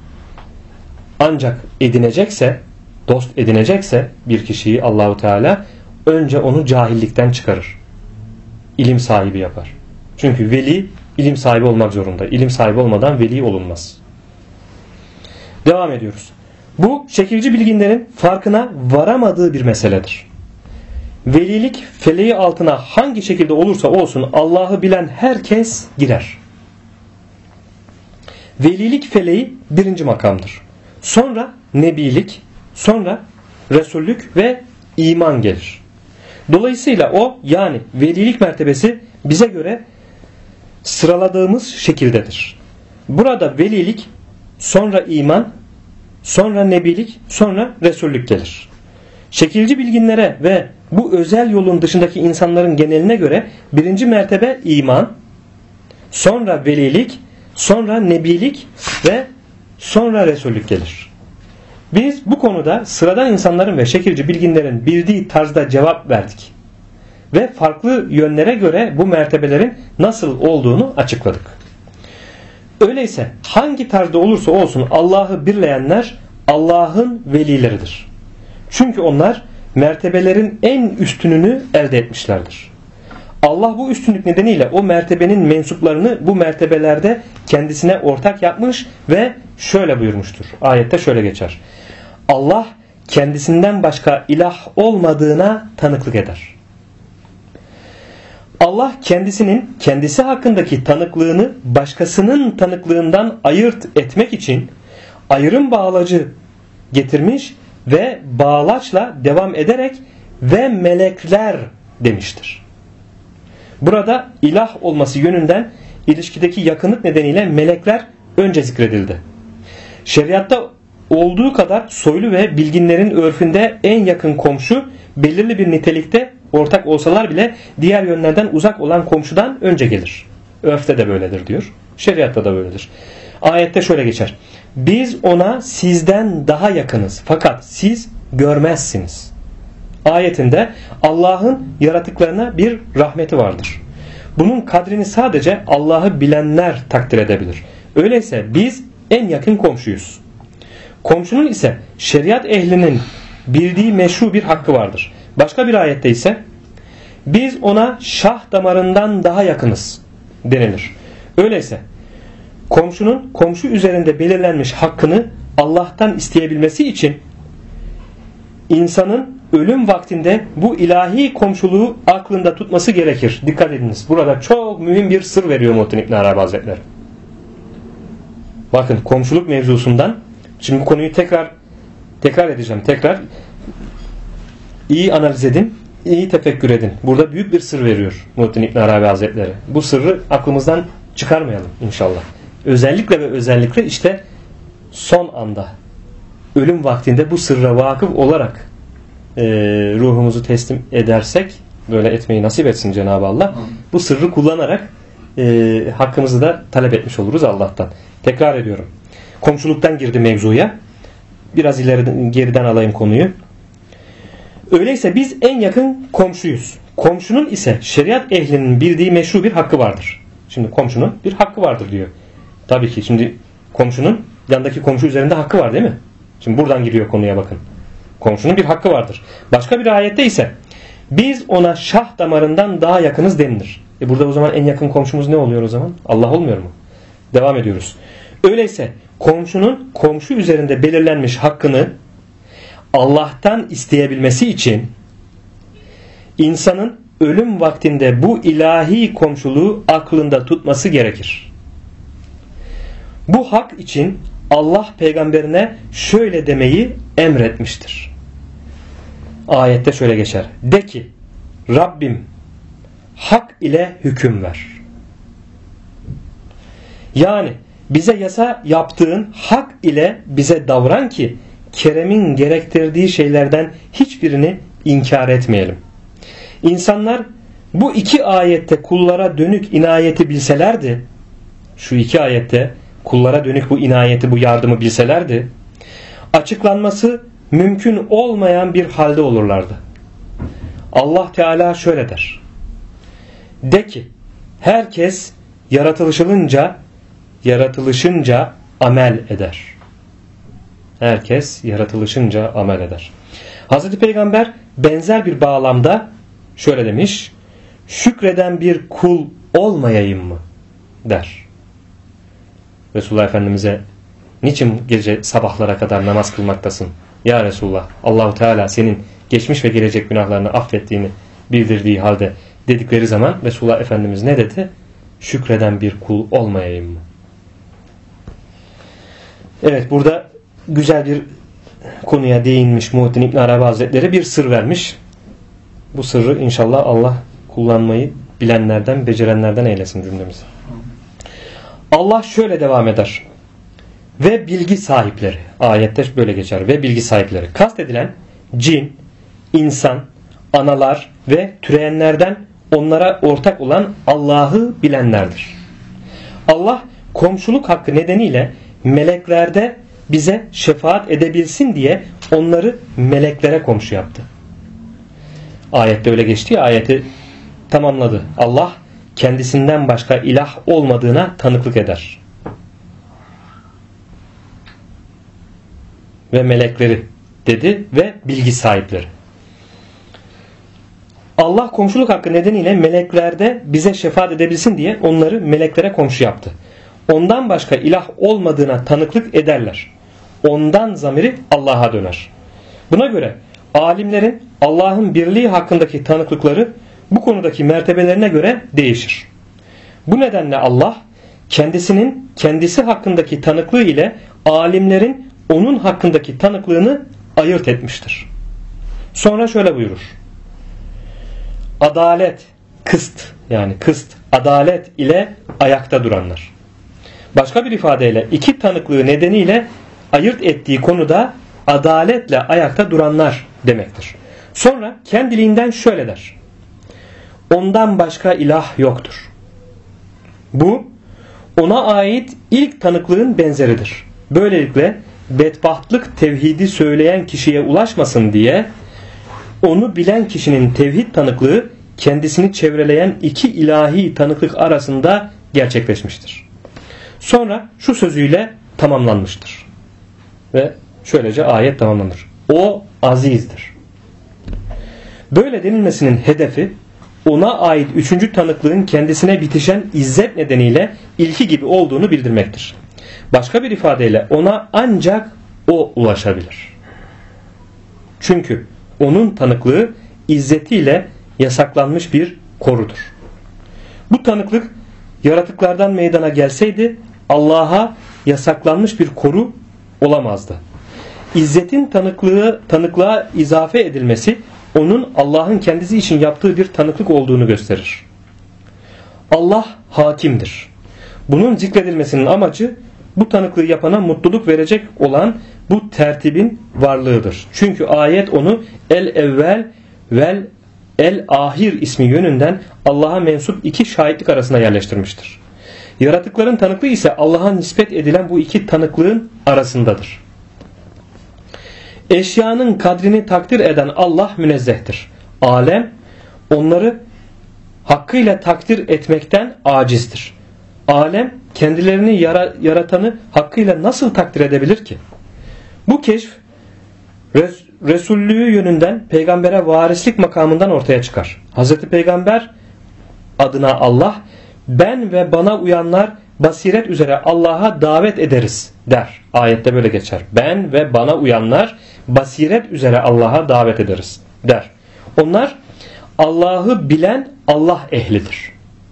Ancak edinecekse, dost edinecekse bir kişiyi Allahu Teala önce onu cahillikten çıkarır. İlim sahibi yapar. Çünkü veli ilim sahibi olmak zorunda. İlim sahibi olmadan veli olunmaz. Devam ediyoruz. Bu şekilci bilginlerin farkına varamadığı bir meseledir. Velilik feleği altına hangi şekilde olursa olsun Allah'ı bilen herkes girer. Velilik feleği 1. makamdır. Sonra nebilik, sonra resullük ve iman gelir. Dolayısıyla o, yani velilik mertebesi bize göre sıraladığımız şekildedir. Burada velilik, sonra iman, sonra nebilik, sonra resullük gelir. Şekilci bilginlere ve bu özel yolun dışındaki insanların geneline göre 1. mertebe iman, sonra velilik, sonra nebilik ve sonra resullük gelir. Biz bu konuda sıradan insanların ve şekilci bilginlerin bildiği tarzda cevap verdik. Ve farklı yönlere göre bu mertebelerin nasıl olduğunu açıkladık. Öyleyse hangi tarzda olursa olsun Allah'ı birleyenler Allah'ın velileridir. Çünkü onlar mertebelerin en üstününü elde etmişlerdir. Allah bu üstünlük nedeniyle o mertebenin mensuplarını bu mertebelerde kendisine ortak yapmış ve şöyle buyurmuştur. Ayette şöyle geçer. Allah kendisinden başka ilah olmadığına tanıklık eder. Allah kendisi hakkındaki tanıklığını başkasının tanıklığından ayırt etmek için ayrım bağlacı getirmiş ve bağlaçla devam ederek ve melekler demiştir. Burada ilah olması yönünden ilişkideki yakınlık nedeniyle melekler önce zikredildi. Şeriatta olduğu kadar soylu ve bilginlerin örfünde en yakın komşu belirli bir nitelikte ortak olsalar bile diğer yönlerden uzak olan komşudan önce gelir. Örfte de böyledir diyor. Şeriatta da böyledir. Ayette şöyle geçer. Biz ona sizden daha yakınız fakat siz görmezsiniz. Ayetinde Allah'ın yaratıklarına bir rahmeti vardır. Bunun kadrini sadece Allah'ı bilenler takdir edebilir. Öyleyse biz en yakın komşuyuz. Komşunun ise şeriat ehlinin bildiği meşru bir hakkı vardır. Başka bir ayette ise biz ona şah damarından daha yakınız denilir. Öyleyse komşunun komşu üzerinde belirlenmiş hakkını Allah'tan isteyebilmesi için insanın ölüm vaktinde bu ilahi komşuluğu aklında tutması gerekir. Dikkat ediniz. Burada çok mühim bir sır veriyor Muhittin İbn Arabi Hazretleri. Bakın komşuluk mevzusundan şimdi bu konuyu tekrar edeceğim. Tekrar iyi analiz edin, iyi tefekkür edin. Burada büyük bir sır veriyor Muhittin İbn Arabi Hazretleri. Bu sırrı aklımızdan çıkarmayalım inşallah. Özellikle işte son anda ölüm vaktinde bu sırra vakıf olarak ruhumuzu teslim edersek, böyle etmeyi nasip etsin Cenab-ı Allah, bu sırrı kullanarak hakkımızı da talep etmiş oluruz Allah'tan. Tekrar ediyorum. Komşuluktan girdi mevzuya. Biraz geriden alayım konuyu. Öyleyse biz en yakın komşuyuz. Komşunun ise şeriat ehlinin bildiği meşru bir hakkı vardır. Şimdi komşunun bir hakkı vardır diyor. Tabii ki şimdi komşunun yandaki komşu üzerinde hakkı var değil mi? Şimdi buradan giriyor konuya bakın. Komşunun bir hakkı vardır. Başka bir ayette ise biz ona şah damarından daha yakınız denilir. Burada o zaman en yakın komşumuz ne oluyor o zaman? Allah olmuyor mu? Devam ediyoruz. Öyleyse komşunun komşu üzerinde belirlenmiş hakkını Allah'tan isteyebilmesi için insanın ölüm vaktinde bu ilahi komşuluğu aklında tutması gerekir. Bu hak için Allah peygamberine şöyle demeyi emretmiştir. Ayette şöyle geçer. De ki Rabbim hak ile hüküm ver. Yani bize yasa yaptığın hak ile bize davran ki keremin gerektirdiği şeylerden hiçbirini inkar etmeyelim. İnsanlar bu iki ayette kullara dönük inayeti bilselerdi, şu iki ayette kullara dönük bu inayeti, bu yardımı bilselerdi, açıklanması mümkün olmayan bir halde olurlardı. Allah Teala şöyle der. De ki herkes yaratılışınca amel eder. Herkes yaratılışınca amel eder. Hazreti Peygamber benzer bir bağlamda şöyle demiş. Şükreden bir kul olmayayım mı? Der. Resulullah Efendimiz'e niçin gece sabahlara kadar namaz kılmaktasın? Ya Resulullah, Allahu Teala senin geçmiş ve gelecek günahlarını affettiğini bildirdiği halde dedikleri zaman Resulullah Efendimiz ne dedi? Şükreden bir kul olmayayım mı? Evet, burada güzel bir konuya değinmiş Muhittin İbn Arabi Hazretleri, bir sır vermiş. Bu sırrı inşallah Allah kullanmayı bilenlerden, becerenlerden eylesin cümlemizi. Allah şöyle devam eder. Ve bilgi sahipleri. Ayette böyle geçer. Ve bilgi sahipleri. Kastedilen cin, insan, analar ve türeyenlerden onlara ortak olan Allah'ı bilenlerdir. Allah komşuluk hakkı nedeniyle meleklerde bize şefaat edebilsin diye onları meleklere komşu yaptı. Ayette öyle geçti ya, ayeti tamamladı. Allah kendisinden başka ilah olmadığına tanıklık eder. Ve melekleri dedi ve bilgi sahipleri. Allah komşuluk hakkı nedeniyle meleklerde bize şefaat edebilsin diye onları meleklere komşu yaptı. Ondan başka ilah olmadığına tanıklık ederler. Ondan zamiri Allah'a döner. Buna göre alimlerin Allah'ın birliği hakkındaki tanıklıkları bu konudaki mertebelerine göre değişir. Bu nedenle Allah kendisinin kendisi hakkındaki tanıklığı ile alimlerin onun hakkındaki tanıklığını ayırt etmiştir. Sonra şöyle buyurur. Adalet, kıst, adalet ile ayakta duranlar. Başka bir ifadeyle iki tanıklığı nedeniyle ayırt ettiği konuda adaletle ayakta duranlar demektir. Sonra kendiliğinden şöyle der: ondan başka ilah yoktur. Bu ona ait ilk tanıklığın benzeridir. Böylelikle bedbahtlık tevhidi söyleyen kişiye ulaşmasın diye onu bilen kişinin tevhid tanıklığı kendisini çevreleyen iki ilahi tanıklık arasında gerçekleşmiştir. Sonra şu sözüyle tamamlanmıştır. Ve şöylece ayet tamamlanır: o azizdir. Böyle denilmesinin hedefi ona ait üçüncü tanıklığın kendisine bitişen izzet nedeniyle ilki gibi olduğunu bildirmektir. Başka bir ifadeyle ona ancak o ulaşabilir. Çünkü onun tanıklığı izzetiyle yasaklanmış bir korudur. Bu tanıklık yaratıklardan meydana gelseydi Allah'a yasaklanmış bir koru olamazdı. İzzetin tanıklığa izafe edilmesi onun Allah'ın kendisi için yaptığı bir tanıklık olduğunu gösterir. Allah hakimdir. Bunun zikredilmesinin amacı bu tanıklığı yapana mutluluk verecek olan bu tertibin varlığıdır. Çünkü ayet onu el-evvel vel el-ahir ismi yönünden Allah'a mensup iki şahitlik arasına yerleştirmiştir. Yaratıkların tanıklığı ise Allah'a nispet edilen bu iki tanıklığın arasındadır. Eşyanın kadrini takdir eden Allah münezzehtir. Alem onları hakkıyla takdir etmekten acizdir. Alem kendilerini yaratanı hakkıyla nasıl takdir edebilir ki? Bu keşf Resullüğü yönünden peygambere varislik makamından ortaya çıkar. Hz. Peygamber adına Allah, ben ve bana uyanlar basiret üzere Allah'a davet ederiz der. Ayette böyle geçer. Ben ve bana uyanlar basiret üzere Allah'a davet ederiz der. Onlar Allah'ı bilen Allah ehlidir.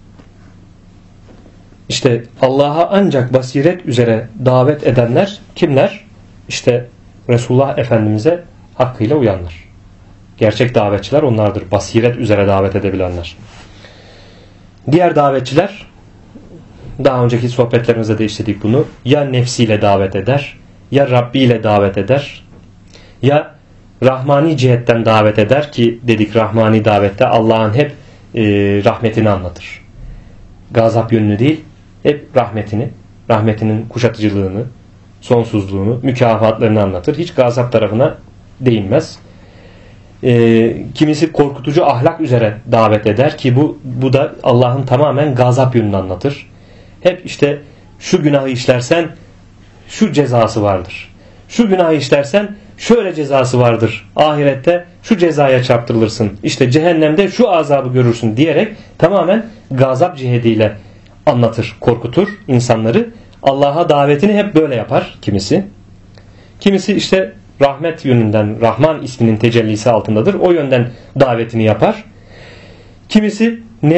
İşte Allah'a ancak basiret üzere davet edenler kimler? İşte Resulullah Efendimiz'e hakkıyla uyanlar. Gerçek davetçiler onlardır. Basiret üzere davet edebilenler. Diğer davetçiler, daha önceki sohbetlerimizde de işledik bunu, ya nefsiyle davet eder, ya Rabbi ile davet eder, ya rahmani cihetten davet eder ki dedik rahmani davette Allah'ın hep rahmetini anlatır. Gazap yönünü değil, hep rahmetinin kuşatıcılığını, sonsuzluğunu, mükafatlarını anlatır. Hiç gazap tarafına değinmez. Kimisi korkutucu ahlak üzere davet eder ki bu da Allah'ın tamamen gazap yönünü anlatır. Hep işte şu günahı işlersen şu cezası vardır. Şu günahı işlersen şöyle cezası vardır. Ahirette şu cezaya çarptırılırsın. İşte cehennemde şu azabı görürsün diyerek tamamen gazap cihetiyle anlatır, korkutur insanları. Allah'a davetini hep böyle yapar kimisi. Kimisi işte rahmet yönünden, Rahman isminin tecellisi altındadır. O yönden davetini yapar. Kimisi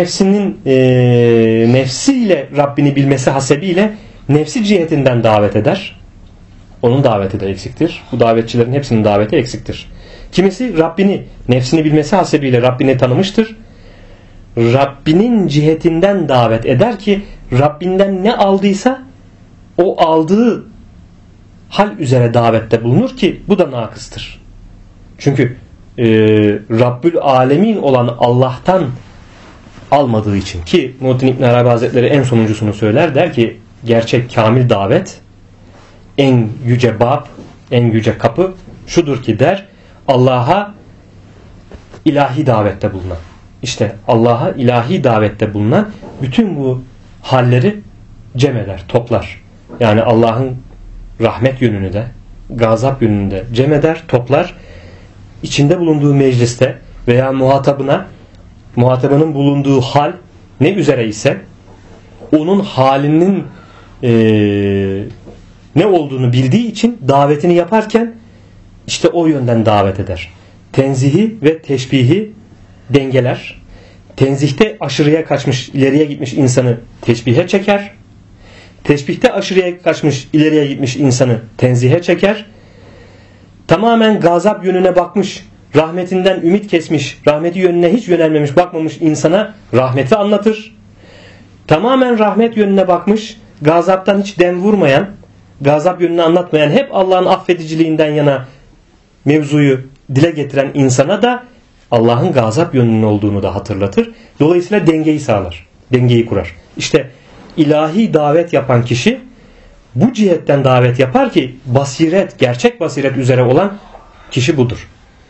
nefsiyle Rabbini bilmesi hasebiyle nefsi cihetinden davet eder. Onun daveti de eksiktir. Bu davetçilerin hepsinin daveti eksiktir. Kimisi nefsini bilmesi hasebiyle Rabbini tanımıştır. Rabbinin cihetinden davet eder ki Rabbinden ne aldıysa o aldığı hal üzere davette bulunur ki bu da nakıstır. Çünkü Rabbül Alemin olan Allah'tan almadığı için ki Muhittin İbn Arabi Hazretleri en sonuncusunu söyler, der ki gerçek kamil davet, en yüce bab, en yüce kapı şudur ki der, Allah'a ilahi davette bulunan. İşte Allah'a ilahi davette bulunan bütün bu halleri cem eder, toplar. Yani Allah'ın rahmet yönünü de gazap yönünü de cem eder, toplar. İçinde bulunduğu mecliste veya muhatabının bulunduğu hal ne üzere ise onun halinin ne olduğunu bildiği için davetini yaparken işte o yönden davet eder. Tenzihi ve teşbihi dengeler. Tenzihte aşırıya kaçmış, ileriye gitmiş insanı teşbihe çeker. Teşbihte aşırıya kaçmış, ileriye gitmiş insanı tenzihe çeker. Tamamen gazap yönüne bakmış, rahmetinden ümit kesmiş, rahmeti yönüne hiç yönelmemiş, bakmamış insana rahmeti anlatır. Tamamen rahmet yönüne bakmış, gazaptan hiç dem vurmayan, gazap yönünü anlatmayan, hep Allah'ın affediciliğinden yana mevzuyu dile getiren insana da Allah'ın gazap yönünün olduğunu da hatırlatır. Dolayısıyla dengeyi sağlar. Dengeyi kurar. İşte ilahi davet yapan kişi bu cihetten davet yapar ki basiret, gerçek basiret üzere olan kişi budur.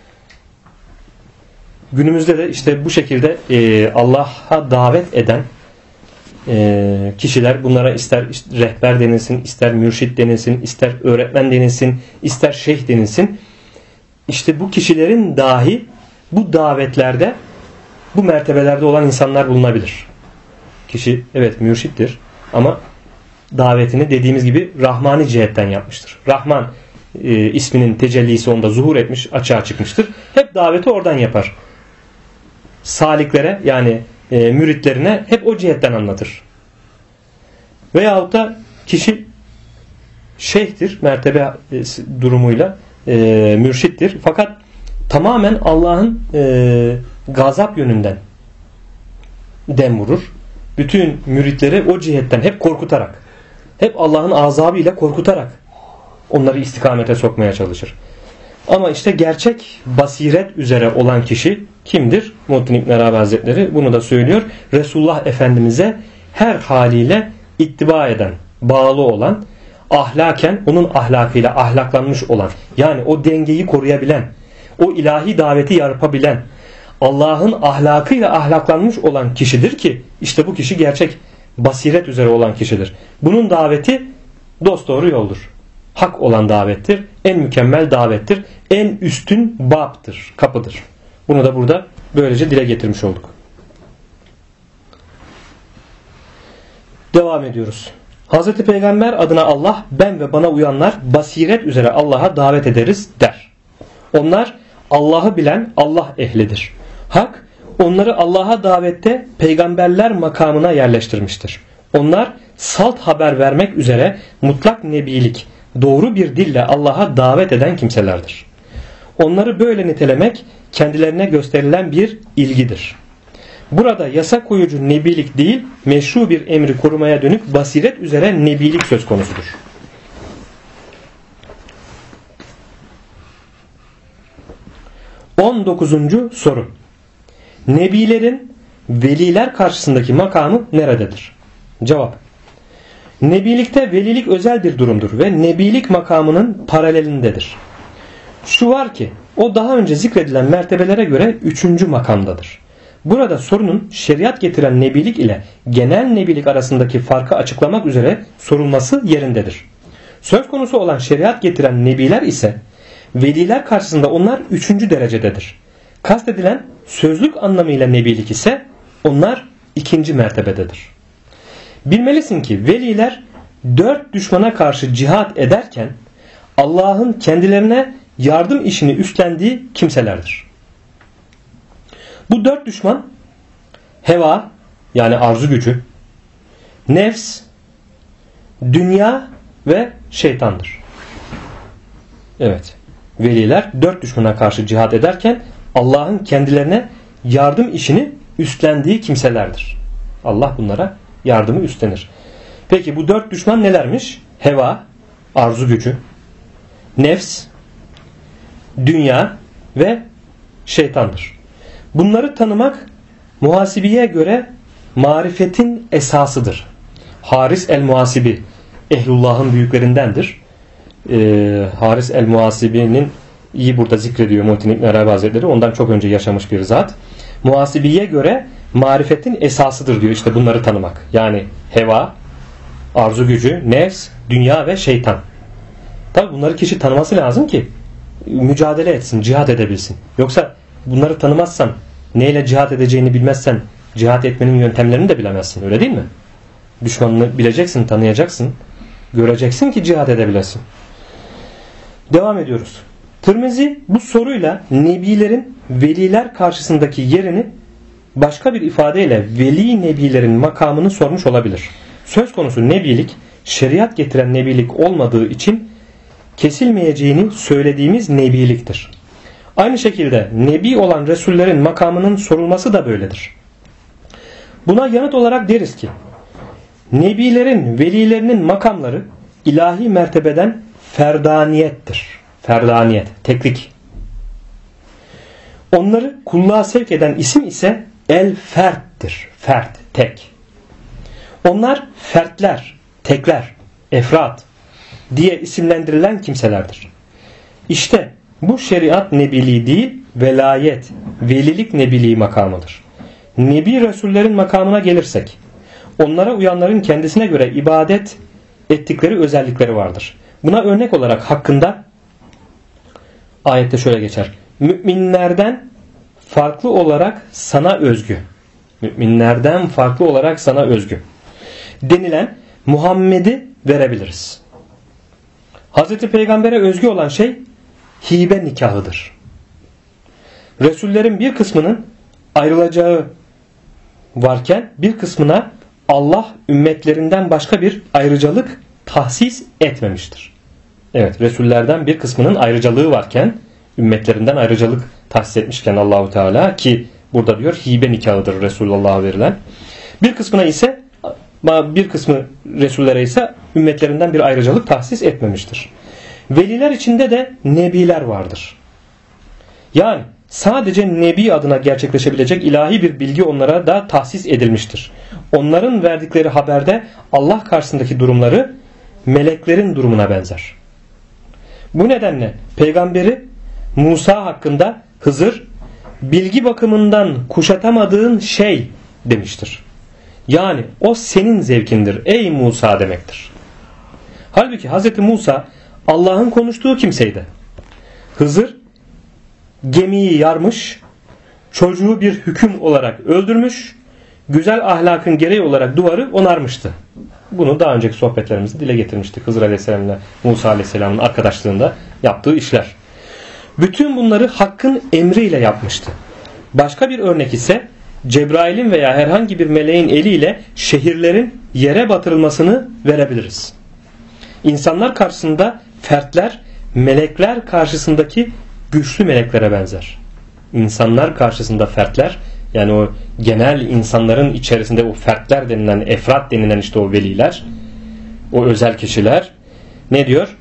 Günümüzde de işte bu şekilde Allah'a davet eden kişiler, bunlara ister rehber denilsin, ister mürşit denilsin, ister öğretmen denilsin, ister şeyh denilsin. İşte bu kişilerin dahi bu davetlerde, bu mertebelerde olan insanlar bulunabilir. Kişi evet mürşittir ama davetini dediğimiz gibi Rahmani cihetten yapmıştır. Rahman isminin tecellisi onda zuhur etmiş, açığa çıkmıştır. Hep daveti oradan yapar. Saliklere yani müritlerine hep o cihetten anlatır. Veyahut da kişi şeyhtir, mertebe durumuyla mürşittir. Fakat tamamen Allah'ın gazap yönünden dem vurur. Bütün müritleri o cihetten hep korkutarak, hep Allah'ın azabıyla korkutarak onları istikamete sokmaya çalışır. Ama işte gerçek basiret üzere olan kişi kimdir? Muhittin İbn Arabi Hazretleri bunu da söylüyor. Resulullah Efendimiz'e her haliyle ittiba eden, bağlı olan, ahlaken onun ahlakıyla ahlaklanmış olan, yani o dengeyi koruyabilen, o ilahi daveti yapabilen, Allah'ın ahlakıyla ahlaklanmış olan kişidir ki işte bu kişi gerçek basiret üzere olan kişidir. Bunun daveti dosdoğru yoldur. Hak olan davettir. En mükemmel davettir. En üstün babdır, kapıdır. Bunu da burada böylece dile getirmiş olduk. Devam ediyoruz. Hazreti Peygamber adına Allah, ben ve bana uyanlar basiret üzere Allah'a davet ederiz der. Onlar Allah'ı bilen Allah ehlidir. Hak onları Allah'a davette peygamberler makamına yerleştirmiştir. Onlar salt haber vermek üzere mutlak nebilik, doğru bir dille Allah'a davet eden kimselerdir. Onları böyle nitelemek kendilerine gösterilen bir ilgidir. Burada yasa koyucu nebilik değil, meşru bir emri korumaya dönük basiret üzere nebilik söz konusudur. ...19. soru. Nebilerin veliler karşısındaki makamı nerededir? Cevap. Nebilikte velilik özel bir durumdur ve nebilik makamının paralelindedir. Şu var ki o daha önce zikredilen mertebelere göre 3. makamdadır. Burada sorunun şeriat getiren nebilik ile genel nebilik arasındaki farkı açıklamak üzere sorulması yerindedir. Söz konusu olan şeriat getiren nebiler ise veliler karşısında onlar 3. derecededir. Kastedilen sözlük anlamıyla nebilik ise onlar 2. mertebededir. Bilmelisin ki veliler 4 düşmana karşı cihat ederken Allah'ın kendilerine yardım işini üstlendiği kimselerdir. Bu 4 düşman heva yani arzu gücü, nefs, dünya ve şeytandır. Evet. Veliler 4 düşmana karşı cihat ederken Allah'ın kendilerine yardım işini üstlendiği kimselerdir. Allah bunlara yardımı üstlenir. Peki bu 4 düşman nelermiş? Heva, arzu gücü, nefs, dünya ve şeytandır. Bunları tanımak muhasibeye göre marifetin esasıdır. Haris el-Muhasibi Ehlullah'ın büyüklerindendir. Haris el-Muhasibi'nin iyi burada zikrediyor Muhittin İbn Arabi Hazretleri. Ondan çok önce yaşamış bir zat. Muhasibeye göre marifetin esasıdır diyor işte bunları tanımak. Yani heva, arzu gücü, nefs, dünya ve şeytan. Tabi bunları kişi tanıması lazım ki mücadele etsin, cihat edebilsin. Yoksa bunları tanımazsan, neyle cihat edeceğini bilmezsen cihat etmenin yöntemlerini de bilemezsin. Öyle değil mi? Düşmanını bileceksin, tanıyacaksın, göreceksin ki cihat edebilesin. Devam ediyoruz. Tirmizi bu soruyla nebilerin veliler karşısındaki yerini başka bir ifadeyle veli nebilerin makamını sormuş olabilir. Söz konusu nebilik şeriat getiren nebilik olmadığı için kesilmeyeceğini söylediğimiz nebiliktir. Aynı şekilde nebi olan resullerin makamının sorulması da böyledir. Buna yanıt olarak deriz ki nebilerin velilerinin makamları ilahi mertebeden ferdaniyettir. Ferdaniyet, teklik. Onları kulluğa sevk eden isim ise el-fert'tir. Fert, tek. Onlar fertler, tekler, efrat diye isimlendirilen kimselerdir. İşte bu şeriat nebiliği değil, velayet, velilik nebiliği makamıdır. Nebi Resullerin makamına gelirsek, onlara uyanların kendisine göre ibadet ettikleri özellikleri vardır. Buna örnek olarak hakkında ayette şöyle geçer. Müminlerden farklı olarak sana özgü. Müminlerden farklı olarak sana özgü denilen Muhammed'i verebiliriz. Hazreti Peygamber'e özgü olan şey hibe nikahıdır. Resullerin bir kısmının ayrılacağı varken bir kısmına Allah ümmetlerinden başka bir ayrıcalık tahsis etmemiştir. Evet, Resullerden bir kısmının ayrıcalığı varken, ümmetlerinden ayrıcalık tahsis etmişken Allahu Teala, ki burada diyor hibe nikahıdır Resulullah'a verilen. Bir kısmı Resullere ise ümmetlerinden bir ayrıcalık tahsis etmemiştir. Veliler içinde de nebiler vardır. Yani sadece nebi adına gerçekleşebilecek ilahi bir bilgi onlara da tahsis edilmiştir. Onların verdikleri haberde Allah karşısındaki durumları meleklerin durumuna benzer. Bu nedenle peygamberi Musa hakkında Hızır, bilgi bakımından kuşatamadığın şey demiştir. Yani o senin zevkindir ey Musa demektir. Halbuki Hz. Musa Allah'ın konuştuğu kimseydi. Hızır gemiyi yarmış, çocuğu bir hüküm olarak öldürmüş, güzel ahlakın gereği olarak duvarı onarmıştı. Bunu daha önceki sohbetlerimizde dile getirmiştik. Hızır Aleyhisselam ile Musa Aleyhisselam'ın arkadaşlığında yaptığı işler. Bütün bunları Hakk'ın emriyle yapmıştı. Başka bir örnek ise Cebrail'in veya herhangi bir meleğin eliyle şehirlerin yere batırılmasını verebiliriz. İnsanlar karşısında fertler, melekler karşısındaki güçlü meleklere benzer. İnsanlar karşısında fertler, yani o genel insanların içerisinde o fertler denilen, efrat denilen işte o veliler, o özel kişiler ne diyor?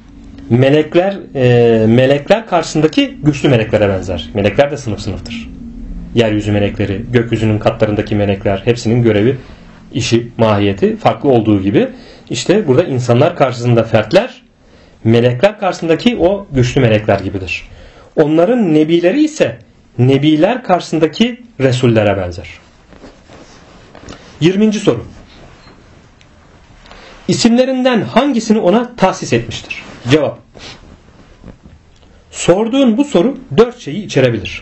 Melekler karşısındaki güçlü meleklere benzer. Melekler de sınıf sınıftır. Yeryüzü melekleri, gökyüzünün katlarındaki melekler, hepsinin görevi, işi, mahiyeti farklı olduğu gibi işte burada insanlar karşısında fertler, melekler karşısındaki o güçlü melekler gibidir. Onların nebileri ise nebiler karşısındaki resullere benzer. 20. soru. İsimlerinden hangisini ona tahsis etmiştir? Cevap. Sorduğun bu soru 4 şeyi içerebilir.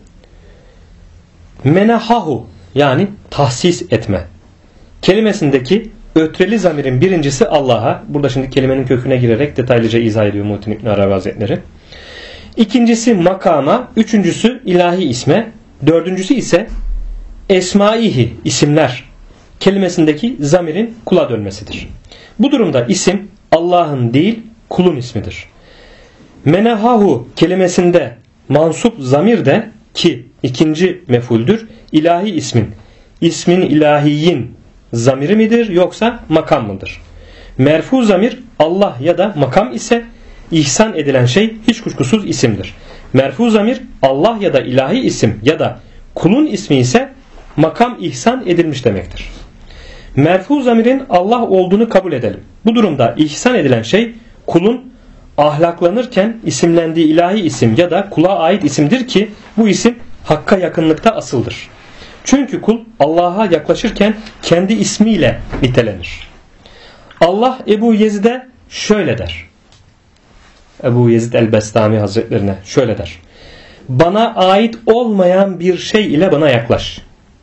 Menahahu, yani tahsis etme kelimesindeki ötreli zamirin birincisi Allah'a. Burada şimdi kelimenin köküne girerek detaylıca izah ediyor Muhittin İbn Arabi Hazretleri. İkincisi makama, üçüncüsü ilahi isme, dördüncüsü ise esmaihi, isimler kelimesindeki zamirin kula dönmesidir. Bu durumda isim Allah'ın değil kulun ismidir. Menahahu kelimesinde mansup zamir de, ki ikinci mefuldür, ilahi ismin ilahiyin zamiri midir yoksa makam mıdır? Merfu zamir Allah ya da makam ise ihsan edilen şey hiç kuşkusuz isimdir. Merfu zamir Allah ya da ilahi isim ya da kulun ismi ise makam ihsan edilmiş demektir. Merfu zamirin Allah olduğunu kabul edelim. Bu durumda ihsan edilen şey kulun ahlaklanırken isimlendiği ilahi isim ya da kula ait isimdir ki bu isim Hakk'a yakınlıkta asıldır. Çünkü kul Allah'a yaklaşırken kendi ismiyle nitelenir. Allah Ebu Yezid'e şöyle der. Ebu Yezid el-Bestami Hazretlerine şöyle der. Bana ait olmayan bir şey ile bana yaklaş.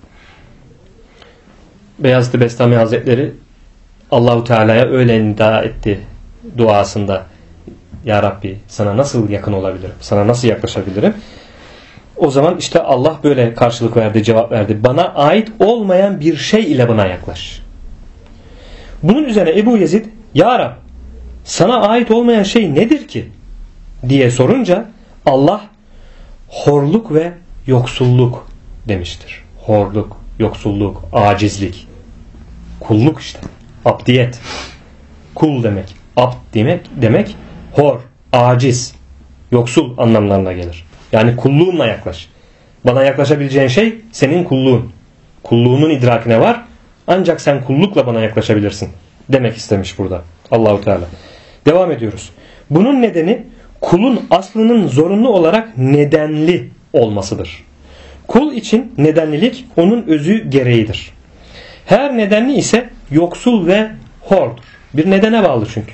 Beyazıt Bestami Hazretleri Allahu Teala'ya öyle nida etti duasında. Ya Rabbi, sana nasıl yakın olabilirim? Sana nasıl yaklaşabilirim? O zaman işte Allah böyle karşılık verdi, cevap verdi. Bana ait olmayan bir şey ile bana yaklaş. Bunun üzerine Ebu Yezid, Ya Rab, sana ait olmayan şey nedir ki? diye sorunca Allah horluk ve yoksulluk demiştir. Horluk, yoksulluk, acizlik, kulluk işte. Abdiyet, kul demek, abd demek hor, aciz, yoksul anlamlarına gelir. Yani kulluğunla yaklaş. Bana yaklaşabileceğin şey senin kulluğun. Kulluğunun idrakine var. Ancak sen kullukla bana yaklaşabilirsin demek istemiş burada Allahu Teala. Devam ediyoruz. Bunun nedeni kulun aslının zorunlu olarak nedenli olmasıdır. Kul için nedenlilik onun özü gereğidir. Her nedenli ise yoksul ve hordur. Bir nedene bağlı çünkü.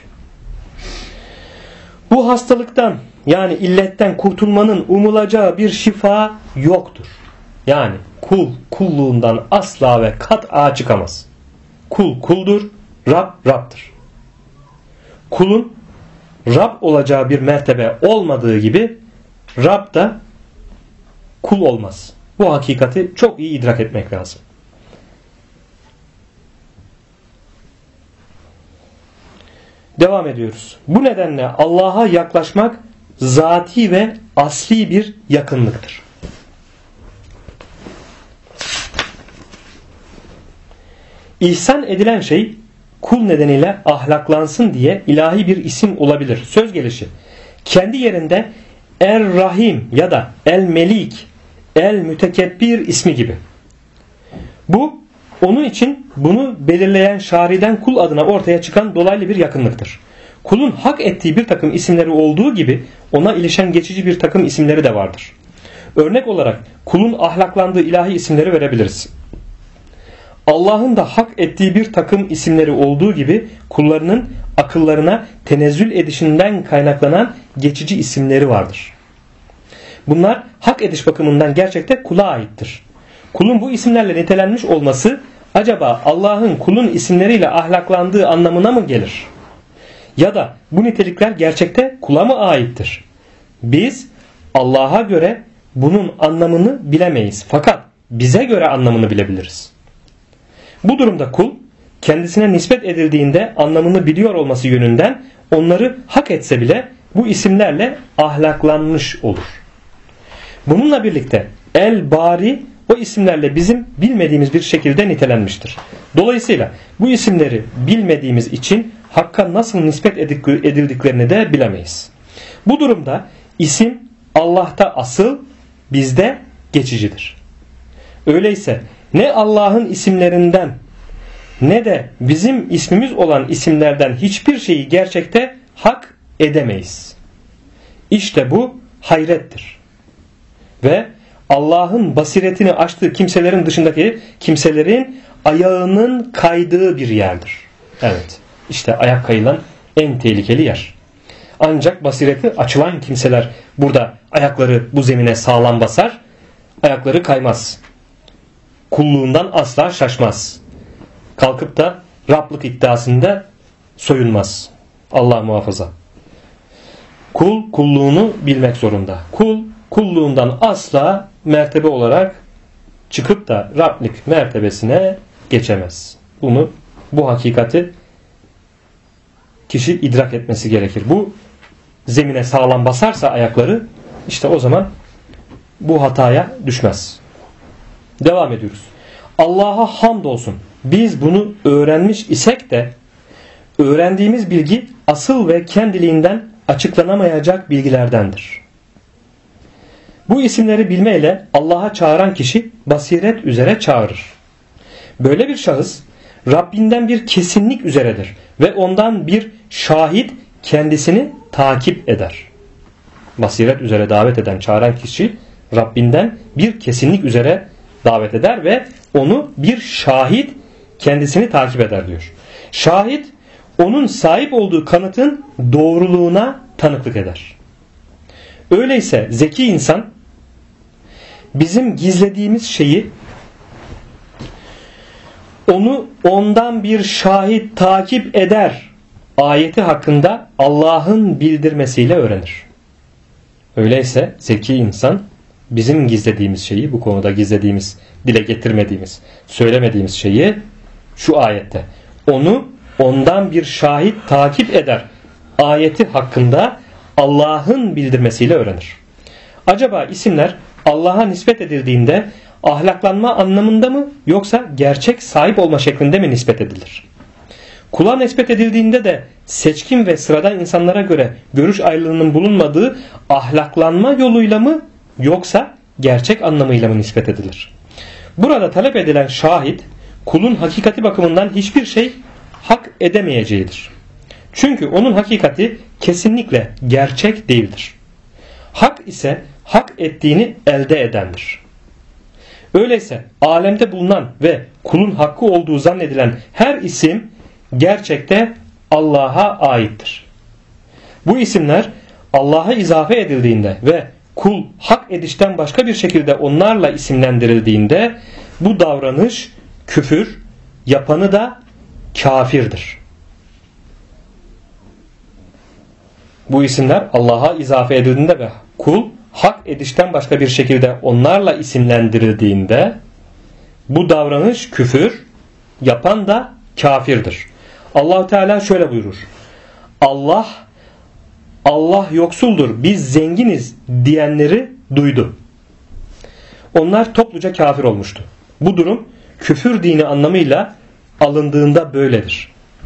Bu hastalıktan yani illetten kurtulmanın umulacağı bir şifa yoktur. Yani kul kulluğundan asla ve kat'a çıkamaz. Kul kuldur, Rab Rab'dır. Kulun Rab olacağı bir mertebe olmadığı gibi Rab da kul olmaz. Bu hakikati çok iyi idrak etmek lazım. Devam ediyoruz. Bu nedenle Allah'a yaklaşmak zati ve asli bir yakınlıktır. İhsan edilen şey kul nedeniyle ahlaklansın diye ilahi bir isim olabilir. Söz gelişi kendi yerinde Er-Rahim ya da El-Melik, El-Mütekebbir ismi gibi. Bu onun için bunu belirleyen şariden kul adına ortaya çıkan dolaylı bir yakınlıktır. Kulun hak ettiği bir takım isimleri olduğu gibi ona ilişen geçici bir takım isimleri de vardır. Örnek olarak kulun ahlaklandığı ilahi isimleri verebiliriz. Allah'ın da hak ettiği bir takım isimleri olduğu gibi kullarının akıllarına tenezzül edişinden kaynaklanan geçici isimleri vardır. Bunlar hak ediş bakımından gerçekte kula aittir. Kulun bu isimlerle nitelenmiş olması acaba Allah'ın kulun isimleriyle ahlaklandığı anlamına mı gelir? Ya da bu nitelikler gerçekte kula mı aittir? Biz Allah'a göre bunun anlamını bilemeyiz. Fakat bize göre anlamını bilebiliriz. Bu durumda kul kendisine nispet edildiğinde anlamını biliyor olması yönünden onları hak etse bile bu isimlerle ahlaklanmış olur. Bununla birlikte El-Bari o isimlerle bizim bilmediğimiz bir şekilde nitelenmiştir. Dolayısıyla bu isimleri bilmediğimiz için Hakk'a nasıl nispet edildiklerini de bilemeyiz. Bu durumda isim Allah'ta asıl, bizde geçicidir. Öyleyse ne Allah'ın isimlerinden ne de bizim ismimiz olan isimlerden hiçbir şeyi gerçekte hak edemeyiz. İşte bu hayrettir. Ve Allah'ın basiretini açtığı kimselerin dışındaki kimselerin ayağının kaydığı bir yerdir. Evet, işte ayak kayılan en tehlikeli yer. Ancak basireti açılan kimseler burada ayakları bu zemine sağlam basar, ayakları kaymaz. Kulluğundan asla şaşmaz. Kalkıp da Rablık iddiasında soyunmaz. Allah muhafaza. Kul kulluğunu bilmek zorunda. Kul kulluğundan asla mertebe olarak çıkıp da Rablik mertebesine geçemez. Bu hakikati kişi idrak etmesi gerekir. Bu zemine sağlam basarsa ayakları, işte o zaman bu hataya düşmez. Devam ediyoruz. Allah'a hamdolsun. Biz bunu öğrenmiş isek de öğrendiğimiz bilgi asıl ve kendiliğinden açıklanamayacak bilgilerdendir. Bu isimleri bilmeyle Allah'a çağıran kişi basiret üzere çağırır. Böyle bir şahıs Rabbinden bir kesinlik üzeredir ve ondan bir şahit kendisini takip eder. Basiret üzere davet eden, çağıran kişi Rabbinden bir kesinlik üzere davet eder ve onu bir şahit kendisini takip eder diyor. Şahit onun sahip olduğu kanıtın doğruluğuna tanıklık eder. Öyleyse zeki insan bizim gizlediğimiz şeyi ondan bir şahit takip eder ayeti hakkında Allah'ın bildirmesiyle öğrenir. Öyleyse zeki insan bizim gizlediğimiz şeyi, bu konuda gizlediğimiz, dile getirmediğimiz, söylemediğimiz şeyi şu ayette ondan bir şahit takip eder ayeti hakkında Allah'ın bildirmesiyle öğrenir. Acaba isimler Allah'a nispet edildiğinde ahlaklanma anlamında mı yoksa gerçek sahip olma şeklinde mi nispet edilir? Kula nispet edildiğinde de seçkin ve sıradan insanlara göre görüş ayrılığının bulunmadığı ahlaklanma yoluyla mı yoksa gerçek anlamıyla mı nispet edilir? Burada talep edilen şahit kulun hakikati bakımından hiçbir şey hak edemeyeceğidir. Çünkü onun hakikati kesinlikle gerçek değildir. Hak ise hak ettiğini elde edendir. Öyleyse alemde bulunan ve kulun hakkı olduğu zannedilen her isim gerçekte Allah'a aittir. Bu isimler Allah'a izafe edildiğinde ve kul hak edişten başka bir şekilde onlarla isimlendirildiğinde bu davranış küfür, yapanı da kafirdir. Bu isimler Allah'a izafe edildiğinde ve kul hak edişten başka bir şekilde onlarla isimlendirildiğinde bu davranış küfür, yapan da kafirdir. Allah Teala şöyle buyurur: Allah yoksuldur, biz zenginiz diyenleri duydu. Onlar topluca kafir olmuştu. Bu durum küfür dini anlamıyla alındığında böyledir.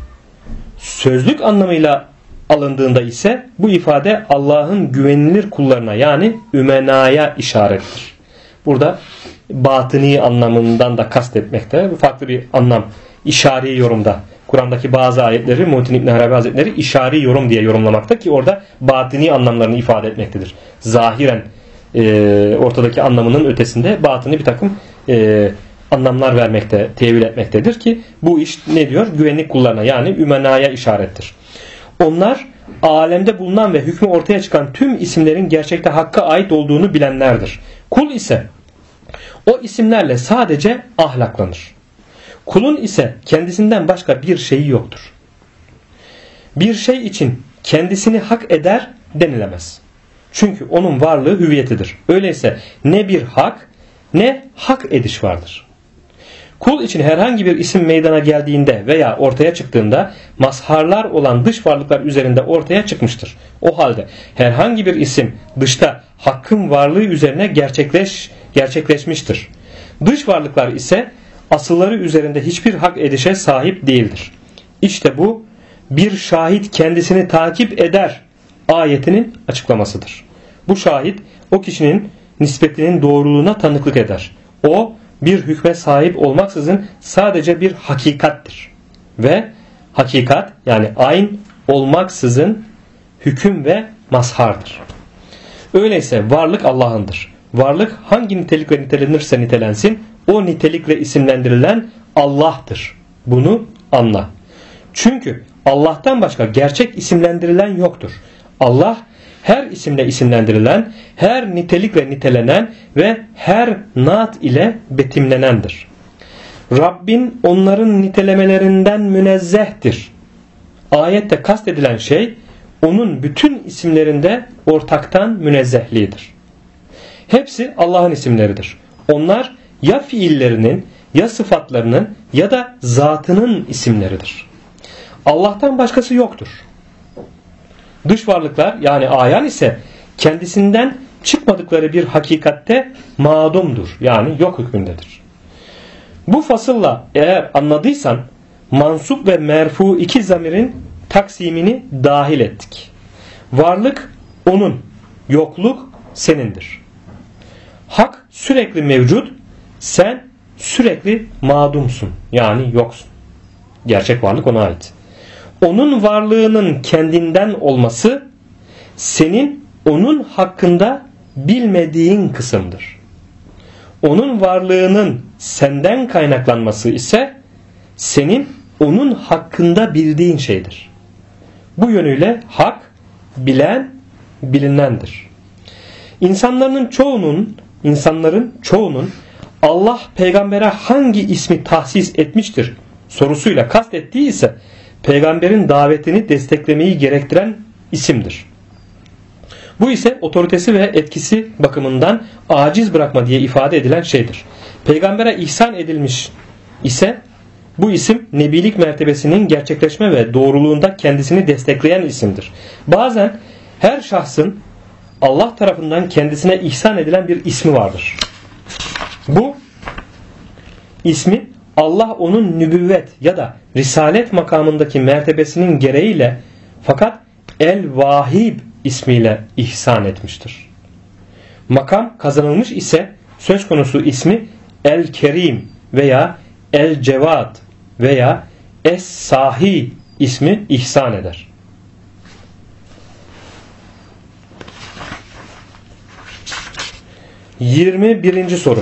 Sözlük anlamıyla alındığında ise bu ifade Allah'ın güvenilir kullarına yani ümenaya işarettir. Burada batıni anlamından da kastetmekte. Bu farklı bir anlam. İşari yorumda. Kur'an'daki bazı ayetleri Muhittin İbn Arabi Hazretleri işari yorum diye yorumlamakta ki orada batıni anlamlarını ifade etmektedir. Zahiren ortadaki anlamının ötesinde batıni bir takım anlamlar vermekte, tevil etmektedir ki bu iş ne diyor? Güvenlik kullarına yani ümenaya işarettir. Onlar alemde bulunan ve hükmü ortaya çıkan tüm isimlerin gerçekte Hakk'a ait olduğunu bilenlerdir. Kul ise o isimlerle sadece ahlaklanır. Kulun ise kendisinden başka bir şeyi yoktur. Bir şey için kendisini hak eder denilemez. Çünkü onun varlığı hüviyetidir. Öyleyse ne bir hak ne hak ediş vardır. Kul için herhangi bir isim meydana geldiğinde veya ortaya çıktığında mazharlar olan dış varlıklar üzerinde ortaya çıkmıştır. O halde herhangi bir isim dışta hakkın varlığı üzerine gerçekleşmiştir. Dış varlıklar ise asılları üzerinde hiçbir hak edişe sahip değildir. İşte bu bir şahit kendisini takip eder ayetinin açıklamasıdır. Bu şahit o kişinin nispetinin doğruluğuna tanıklık eder. O bir hükme sahip olmaksızın sadece bir hakikattir. Ve hakikat yani ayn olmaksızın hüküm ve mazhardır. Öyleyse varlık Allah'ındır. Varlık hangi nitelikle nitelenirse nitelensin o nitelikle isimlendirilen Allah'tır. Bunu anla. Çünkü Allah'tan başka gerçek isimlendirilen yoktur. Allah her isimle isimlendirilen, her nitelikle nitelenen ve her naat ile betimlenendir. Rabbin onların nitelemelerinden münezzehtir. Ayette kastedilen şey onun bütün isimlerinde ortaktan münezzehliğidir. Hepsi Allah'ın isimleridir. Onlar ya fiillerinin ya sıfatlarının ya da zatının isimleridir. Allah'tan başkası yoktur. Dış varlıklar yani ayan ise kendisinden çıkmadıkları bir hakikatte madumdur yani yok hükmündedir. Bu fasılla eğer anladıysan mansup ve merfu iki zamirin taksimini dahil ettik. Varlık onun, yokluk senindir. Hak sürekli mevcut, sen sürekli madumsun yani yoksun. Gerçek varlık ona ait. Onun varlığının kendinden olması senin onun hakkında bilmediğin kısımdır. Onun varlığının senden kaynaklanması ise senin onun hakkında bildiğin şeydir. Bu yönüyle hak bilen bilinendir. İnsanların çoğunun Allah peygambere hangi ismi tahsis etmiştir sorusuyla kastettiği ise peygamberin davetini desteklemeyi gerektiren isimdir. Bu ise otoritesi ve etkisi bakımından aciz bırakma diye ifade edilen şeydir. Peygambere ihsan edilmiş ise bu isim nebilik mertebesinin gerçekleşme ve doğruluğunda kendisini destekleyen isimdir. Bazen her şahsın Allah tarafından kendisine ihsan edilen bir ismi vardır. Bu ismi Allah onun nübüvvet ya da risalet makamındaki mertebesinin gereğiyle fakat El-Vahib ismiyle ihsan etmiştir. Makam kazanılmış ise söz konusu ismi El-Kerim veya El-Cevad veya Es-Sahi ismi ihsan eder. Birinci soru.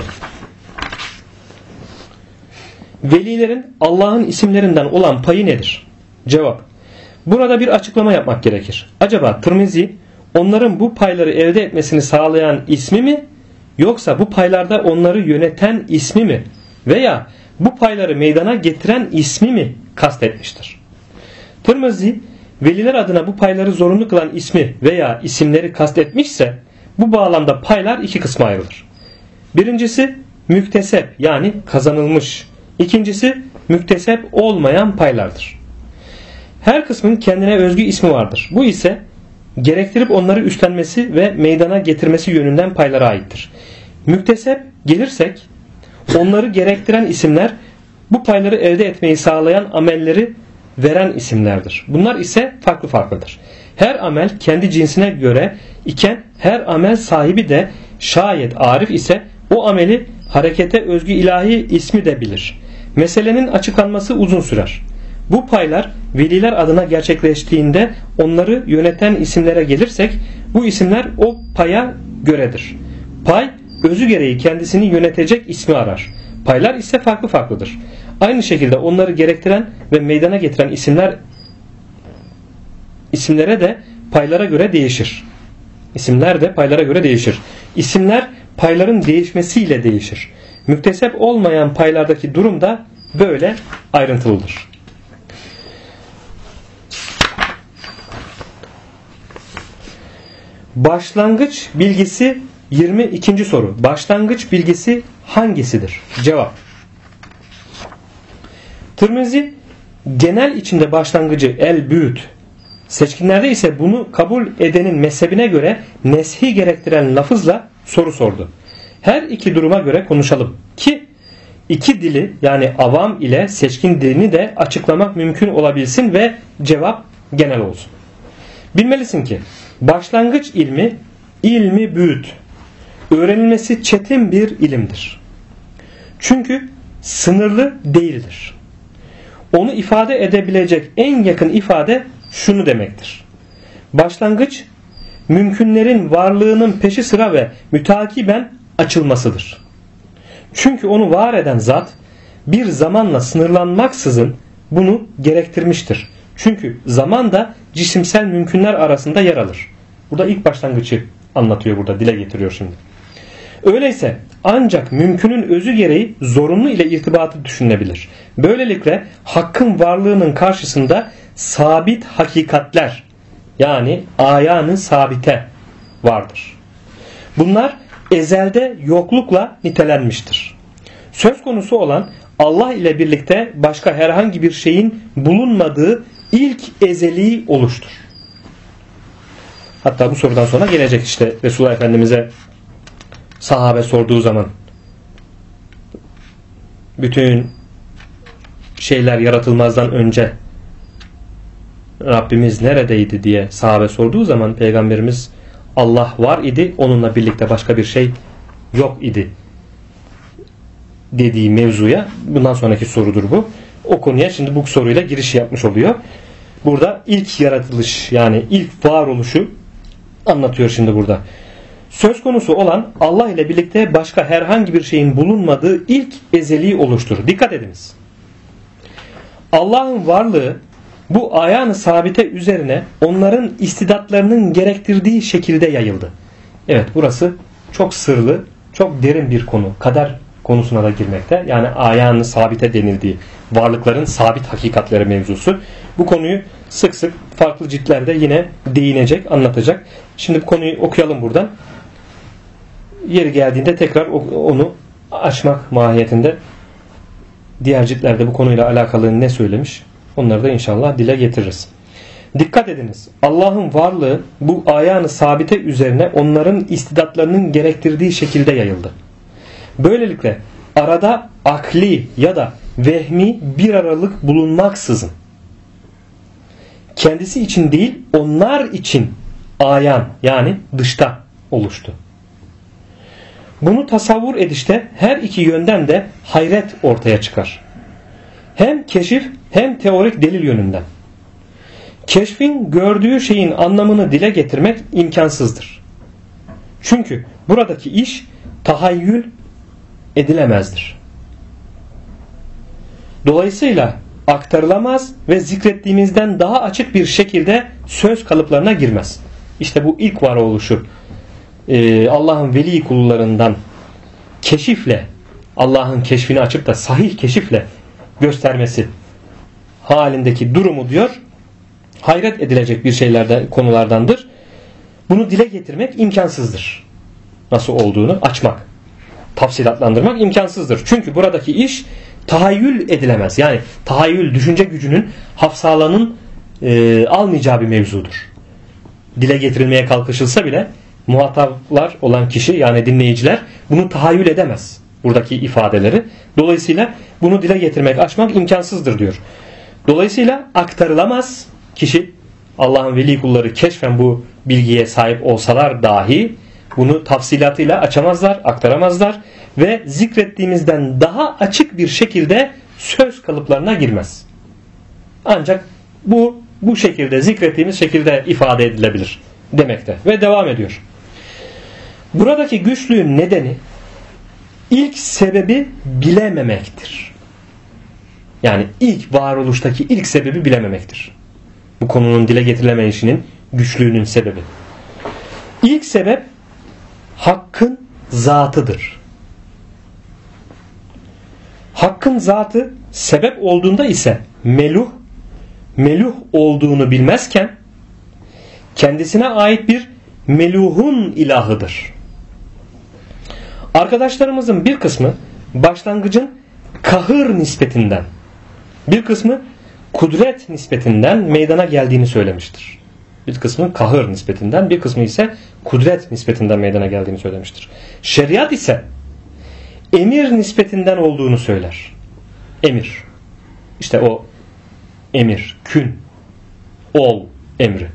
Velilerin Allah'ın isimlerinden olan payı nedir? Cevap. Burada bir açıklama yapmak gerekir. Acaba Tirmizi onların bu payları elde etmesini sağlayan ismi mi, yoksa bu paylarda onları yöneten ismi mi veya bu payları meydana getiren ismi mi kastetmiştir? Tirmizi veliler adına bu payları zorunlu kılan ismi veya isimleri kastetmişse bu bağlamda paylar iki kısma ayrılır. Birincisi müktesep yani kazanılmış. İkincisi müktesep olmayan paylardır. Her kısmın kendine özgü ismi vardır. Bu ise gerektirip onları üstlenmesi ve meydana getirmesi yönünden paylara aittir. Müktesep gelirsek onları gerektiren isimler bu payları elde etmeyi sağlayan amelleri veren isimlerdir. Bunlar ise farklı farklıdır. Her amel kendi cinsine göre iken her amel sahibi de şayet arif ise o ameli harekete özgü ilahi ismi de bilir. Meselenin açıklanması uzun sürer. Bu paylar veliler adına gerçekleştiğinde onları yöneten isimlere gelirsek bu isimler o paya göredir. Pay özü gereği kendisini yönetecek ismi arar. Paylar ise farklı farklıdır. Aynı şekilde onları gerektiren ve meydana getiren isimlere de paylara göre değişir. İsimler de paylara göre değişir. İsimler payların değişmesiyle değişir. Müktesep olmayan paylardaki durum da böyle ayrıntılıdır. Başlangıç bilgisi 22. soru. Başlangıç bilgisi hangisidir? Cevap. Tirmizi genel içinde başlangıcı el-büt, seçkinlerde ise bunu kabul edenin mezhebine göre neshi gerektiren lafızla soru sordu. Her iki duruma göre konuşalım ki iki dili yani avam ile seçkin dilini de açıklamak mümkün olabilsin ve cevap genel olsun. Bilmelisin ki başlangıç ilmi büyüt, öğrenilmesi çetin bir ilimdir. Çünkü sınırlı değildir. Onu ifade edebilecek en yakın ifade şunu demektir. Başlangıç mümkünlerin varlığının peşi sıra ve mütakiben açılmasıdır. Çünkü onu var eden zat bir zamanla sınırlanmaksızın bunu gerektirmiştir. Çünkü zaman da cisimsel mümkünler arasında yer alır. Burada ilk başlangıcı anlatıyor, burada dile getiriyor şimdi. Öyleyse ancak mümkünün özü gereği zorunlu ile irtibatı düşünülebilir. Böylelikle hakkın varlığının karşısında sabit hakikatler yani ayanı sabite vardır. Bunlar ezelde yoklukla nitelenmiştir. Söz konusu olan Allah ile birlikte başka herhangi bir şeyin bulunmadığı ilk ezeli oluştur. Hatta bu sorudan sonra gelecek işte Resulullah Efendimiz'e sahabe sorduğu zaman bütün şeyler yaratılmazdan önce Rabbimiz neredeydi diye sahabe sorduğu zaman Peygamberimiz Allah var idi, onunla birlikte başka bir şey yok idi dediği mevzuya, bundan sonraki sorudur bu. O konuya şimdi bu soruyla giriş yapmış oluyor. Burada ilk yaratılış yani ilk varoluşu anlatıyor şimdi burada. Söz konusu olan Allah ile birlikte başka herhangi bir şeyin bulunmadığı ilk ezeli oluştur. Dikkat ediniz. Allah'ın varlığı bu ayan-ı sabite üzerine onların istidatlarının gerektirdiği şekilde yayıldı. Evet, burası çok sırlı, çok derin bir konu. Kader konusuna da girmekte. Yani ayan-ı sabite denildiği varlıkların sabit hakikatleri mevzusu. Bu konuyu sık sık farklı ciltlerde yine değinecek, anlatacak. Şimdi bu konuyu okuyalım buradan. Yeri geldiğinde tekrar onu açmak mahiyetinde diğer ciltlerde bu konuyla alakalı ne söylemiş onları da inşallah dile getiririz. Dikkat ediniz. Allah'ın varlığı bu ayan-ı sabite üzerine onların istidatlarının gerektirdiği şekilde yayıldı. Böylelikle arada akli ya da vehmi bir aralık bulunmaksızın kendisi için değil onlar için ayan yani dışta oluştu. Bunu tasavvur edişte her iki yönden de hayret ortaya çıkar. Hem keşif hem teorik delil yönünden. Keşfin gördüğü şeyin anlamını dile getirmek imkansızdır. Çünkü buradaki iş tahayyül edilemezdir. Dolayısıyla aktarılamaz ve zikrettiğimizden daha açık bir şekilde söz kalıplarına girmez. İşte bu ilk varoluşu Allah'ın veli kullarından keşifle, Allah'ın keşfini açıp da sahih keşifle göstermesi halindeki durumu diyor, hayret edilecek bir şeylerden, konulardandır. Bunu dile getirmek imkansızdır. Nasıl olduğunu açmak, tafsilatlandırmak imkansızdır. Çünkü buradaki iş tahayyül edilemez. Yani tahayyül, düşünce gücünün, hafsalanın almayacağı bir mevzudur. Dile getirilmeye kalkışılsa bile muhataplar olan kişi, yani dinleyiciler bunu tahayyül edemez buradaki ifadeleri. Dolayısıyla bunu dile getirmek, açmak imkansızdır diyor. Dolayısıyla aktarılamaz. Kişi, Allah'ın veli kulları keşfen bu bilgiye sahip olsalar dahi bunu tafsilatıyla açamazlar, aktaramazlar ve zikrettiğimizden daha açık bir şekilde söz kalıplarına girmez. Ancak bu şekilde, zikrettiğimiz şekilde ifade edilebilir demekte. Ve devam ediyor. Buradaki güçlüğün nedeni ilk sebebi bilememektir. Yani ilk varoluştaki ilk sebebi bilememektir. Bu konunun dile getirilemeyişinin güçlüğünün sebebi. İlk sebep Hakk'ın zatıdır. Hakk'ın zatı sebep olduğunda ise meluh olduğunu bilmezken kendisine ait bir meluhun ilahıdır. Arkadaşlarımızın bir kısmı başlangıcın kahır nispetinden, bir kısmı kudret nispetinden meydana geldiğini söylemiştir. Bir kısmı kahır nispetinden, bir kısmı ise kudret nispetinden meydana geldiğini söylemiştir. Şeriat ise emir nispetinden olduğunu söyler. Emir. İşte o emir, kün, ol emri.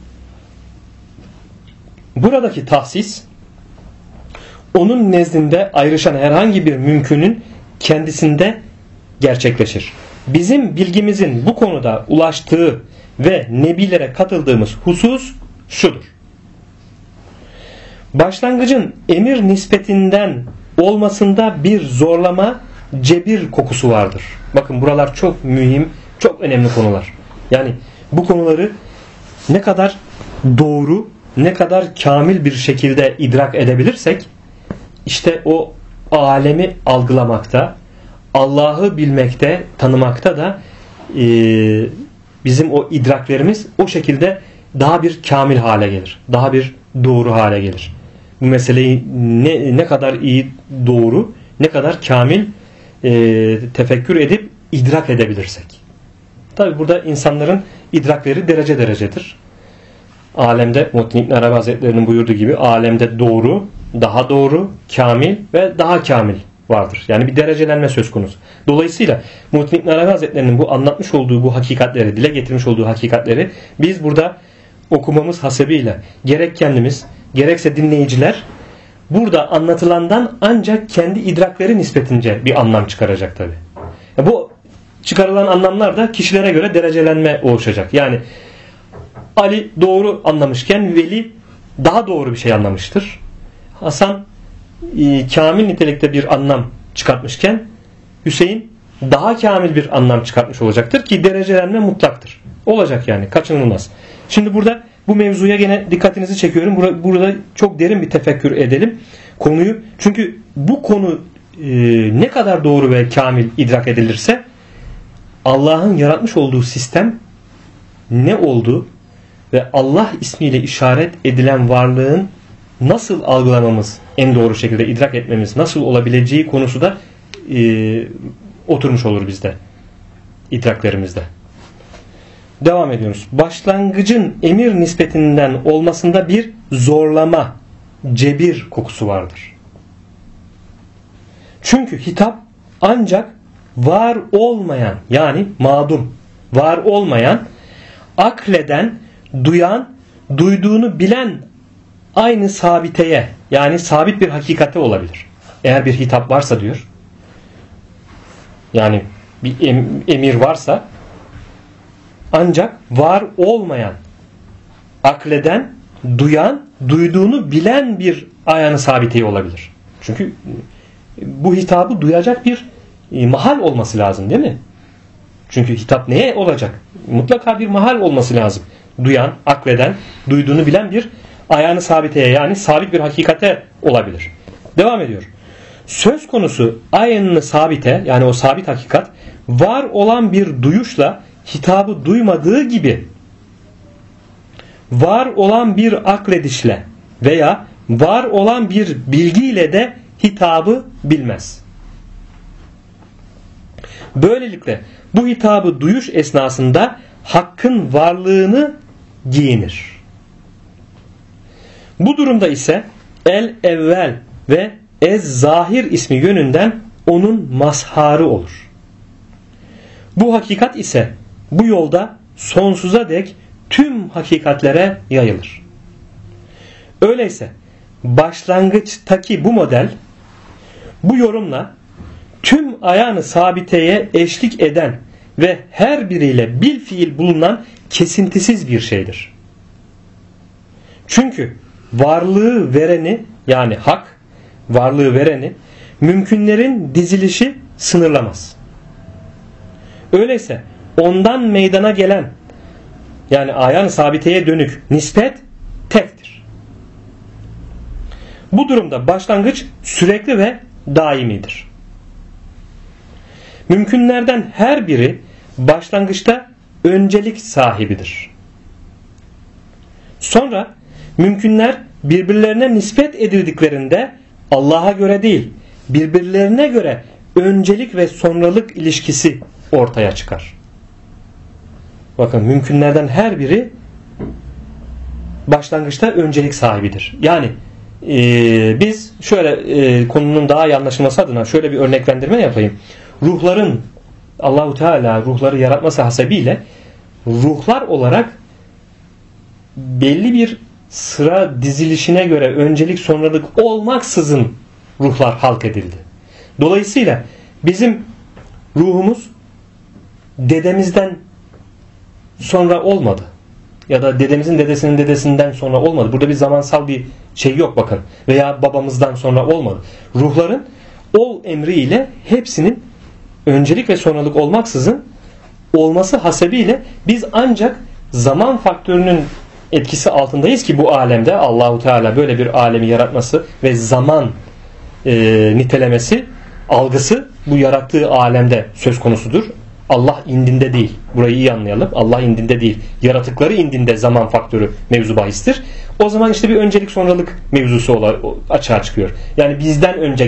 Buradaki tahsis, onun nezdinde ayrışan herhangi bir mümkünün kendisinde gerçekleşir. Bizim bilgimizin bu konuda ulaştığı ve nebilere katıldığımız husus şudur. Başlangıcın emir nispetinden olmasında bir zorlama, cebir kokusu vardır. Bakın buralar çok mühim, çok önemli konular. Yani bu konuları ne kadar doğru, ne kadar kamil bir şekilde idrak edebilirsek, işte o alemi algılamakta, Allah'ı bilmekte, tanımakta da bizim o idraklerimiz o şekilde daha bir kamil hale gelir. Daha bir doğru hale gelir. Bu meseleyi ne kadar iyi doğru, ne kadar kamil tefekkür edip idrak edebilirsek. Tabi burada insanların idrakleri derece derecedir. Alemde Muhittin İbn Arabi Hazretleri'nin buyurduğu gibi alemde doğru, daha doğru, kamil ve daha kamil vardır. Yani bir derecelenme söz konusu. Dolayısıyla Muhittin İbn Arabi Hazretleri'nin bu anlatmış olduğu bu hakikatleri, dile getirmiş olduğu hakikatleri biz burada okumamız hasebiyle gerek kendimiz, gerekse dinleyiciler burada anlatılandan ancak kendi idrakleri nispetince bir anlam çıkaracak tabi. Bu çıkarılan anlamlar da kişilere göre derecelenme oluşacak. Yani Ali doğru anlamışken Veli daha doğru bir şey anlamıştır. Hasan kamil nitelikte bir anlam çıkartmışken Hüseyin daha kamil bir anlam çıkartmış olacaktır ki derecelenme mutlaktır. Olacak yani, kaçınılmaz. Şimdi burada bu mevzuya gene dikkatinizi çekiyorum. Burada çok derin bir tefekkür edelim konuyu. Çünkü bu konu ne kadar doğru ve kamil idrak edilirse Allah'ın yaratmış olduğu sistem ne oldu ve Allah ismiyle işaret edilen varlığın nasıl algılamamız, en doğru şekilde idrak etmemiz nasıl olabileceği konusu da oturmuş olur bizde, idraklerimizde. Devam ediyoruz. Başlangıcın emir nispetinden olmasında bir zorlama, cebir kokusu vardır. Çünkü hitap ancak var olmayan, yani madum, var olmayan, akleden, duyan, duyduğunu bilen aynı sabiteye, yani sabit bir hakikate olabilir. Eğer bir hitap varsa diyor, yani bir emir varsa, ancak var olmayan, akleden, duyan, duyduğunu bilen bir ayağını sabiteye olabilir. Çünkü bu hitabı duyacak bir mahal olması lazım, değil mi? Çünkü hitap neye olacak? Mutlaka bir mahal olması lazım. Duyan, akleden, duyduğunu bilen bir ayağını sabiteye, yani sabit bir hakikate olabilir. Devam ediyor. Söz konusu ayağını sabite, yani o sabit hakikat, var olan bir duyuşla hitabı duymadığı gibi var olan bir akledişle veya var olan bir bilgiyle de hitabı bilmez. Böylelikle bu hitabı duyuş esnasında hakkın varlığını giyinir. Bu durumda ise el evvel ve ez zahir ismi yönünden onun mazharı olur. Bu hakikat ise bu yolda sonsuza dek tüm hakikatlere yayılır. Öyleyse başlangıçtaki bu model, bu yorumla tüm ayağını sabiteye eşlik eden ve her biriyle bil fiil bulunan kesintisiz bir şeydir. Çünkü varlığı vereni, yani hak, varlığı vereni mümkünlerin dizilişi sınırlamaz. Öyleyse ondan meydana gelen, yani ayağını sabiteye dönük nispet tektir. Bu durumda başlangıç sürekli ve daimidir. Mümkünlerden her biri başlangıçta öncelik sahibidir. Sonra mümkünler birbirlerine nispet edildiklerinde Allah'a göre değil, birbirlerine göre öncelik ve sonralık ilişkisi ortaya çıkar. Bakın, mümkünlerden her biri başlangıçta öncelik sahibidir. Yani biz şöyle konunun daha iyi anlaşılması adına şöyle bir örneklendirme yapayım. Ruhların, Allahu Teala ruhları yaratması hasebiyle ruhlar olarak belli bir sıra dizilişine göre öncelik sonralık olmaksızın ruhlar halk edildi. Dolayısıyla bizim ruhumuz dedemizden sonra olmadı. Ya da dedemizin dedesinin dedesinden sonra olmadı. Burada bir zamansal bir şey yok bakın. Veya babamızdan sonra olmadı. Ruhların ol emriyle hepsinin öncelik ve sonralık olmaksızın olması hasebiyle biz ancak zaman faktörünün etkisi altındayız ki bu alemde Allahu Teala böyle bir alemi yaratması ve zaman nitelemesi, algısı bu yarattığı alemde söz konusudur. Allah indinde değil. Burayı iyi anlayalım. Allah indinde değil. Yaratıkları indinde zaman faktörü mevzu bahistir. O zaman işte bir öncelik sonralık mevzusu açığa çıkıyor. Yani bizden önce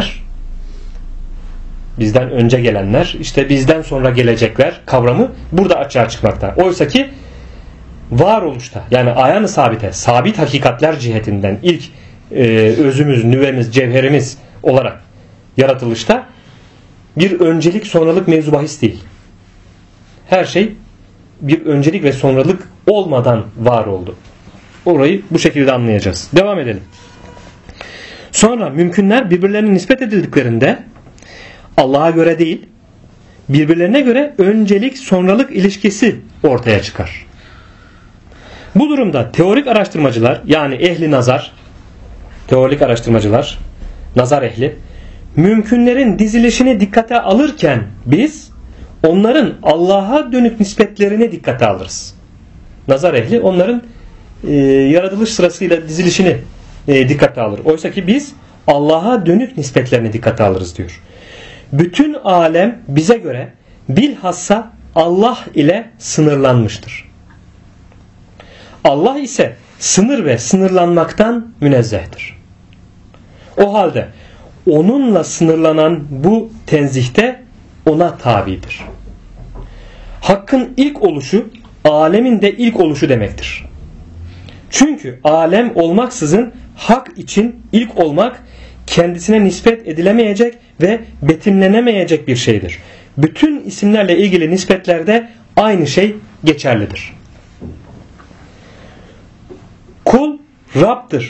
gelenler, işte bizden sonra gelecekler kavramı burada açığa çıkmakta. Oysa ki varoluşta, yani ayağını sabite, sabit hakikatler cihetinden ilk özümüz, nüvemiz, cevherimiz olarak yaratılışta bir öncelik sonralık mevzu bahis değil. Her şey bir öncelik ve sonralık olmadan var oldu. Orayı bu şekilde anlayacağız. Devam edelim. Sonra mümkünler birbirlerine nispet edildiklerinde Allah'a göre değil, birbirlerine göre öncelik sonralık ilişkisi ortaya çıkar. Bu durumda teorik araştırmacılar, yani ehli nazar, teorik araştırmacılar, nazar ehli, mümkünlerin dizilişini dikkate alırken biz onların Allah'a dönük nispetlerini dikkate alırız. Nazar ehli onların yaratılış sırasıyla dizilişini dikkate alır. Oysa ki biz Allah'a dönük nispetlerini dikkate alırız diyor. Bütün alem bize göre bilhassa Allah ile sınırlanmıştır. Allah ise sınır ve sınırlanmaktan münezzehtir. O halde onunla sınırlanan bu tenzihte ona tabidir. Hakkın ilk oluşu alemin de ilk oluşu demektir. Çünkü alem olmaksızın hak için ilk olmak kendisine nispet edilemeyecek ve betimlenemeyecek bir şeydir. Bütün isimlerle ilgili nispetlerde aynı şey geçerlidir. Kul Rab'dır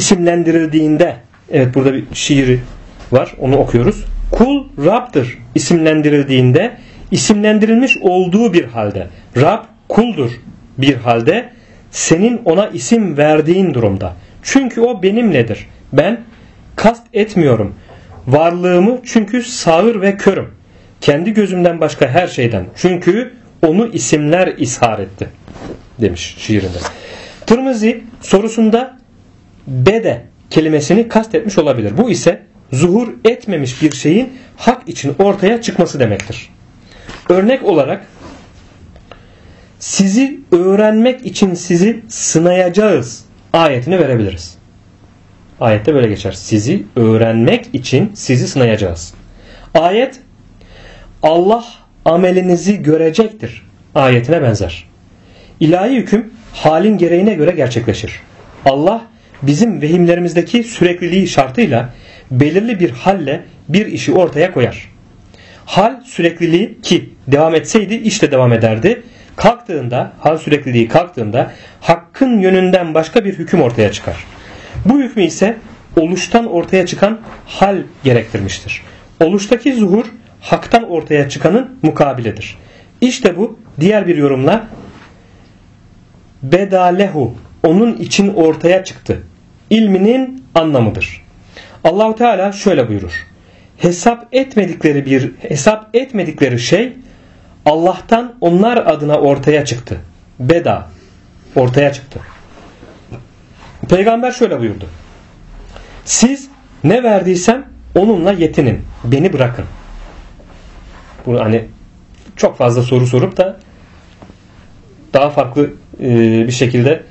isimlendirildiğinde, evet burada bir şiiri var, onu okuyoruz. Kul Rab'dır isimlendirildiğinde, isimlendirilmiş olduğu bir halde. Rab kuldur bir halde, senin ona isim verdiğin durumda. Çünkü o benimledir. Ben kast etmiyorum varlığımı, çünkü sağır ve körüm. Kendi gözümden başka her şeyden. Çünkü onu isimler ishar etti demiş şiirinde. Tirmizi sorusunda bede kelimesini kastetmiş olabilir. Bu ise zuhur etmemiş bir şeyin hak için ortaya çıkması demektir. Örnek olarak sizi öğrenmek için sizi sınayacağız ayetini verebiliriz. Ayette böyle geçer. Sizi öğrenmek için sizi sınayacağız. Ayet Allah amelinizi görecektir ayetine benzer. İlahi hüküm halin gereğine göre gerçekleşir. Allah bizim vehimlerimizdeki sürekliliği şartıyla belirli bir halle bir işi ortaya koyar. Hal sürekliliği ki devam etseydi iş de devam ederdi. Kalktığında, hal sürekliliği kalktığında hakkın yönünden başka bir hüküm ortaya çıkar. Bu hükmü ise oluştan ortaya çıkan hal gerektirmiştir. Oluştaki zuhur haktan ortaya çıkanın mukabiledir. İşte bu diğer bir yorumla bedalehu, onun için ortaya çıktı ilminin anlamıdır. Allah-u Teala şöyle buyurur. Hesap etmedikleri şey Allah'tan onlar adına ortaya çıktı. Beda, ortaya çıktı. Peygamber şöyle buyurdu. Siz ne verdiysem onunla yetinin. Beni bırakın. Bu hani çok fazla soru sorup da daha farklı bir şekilde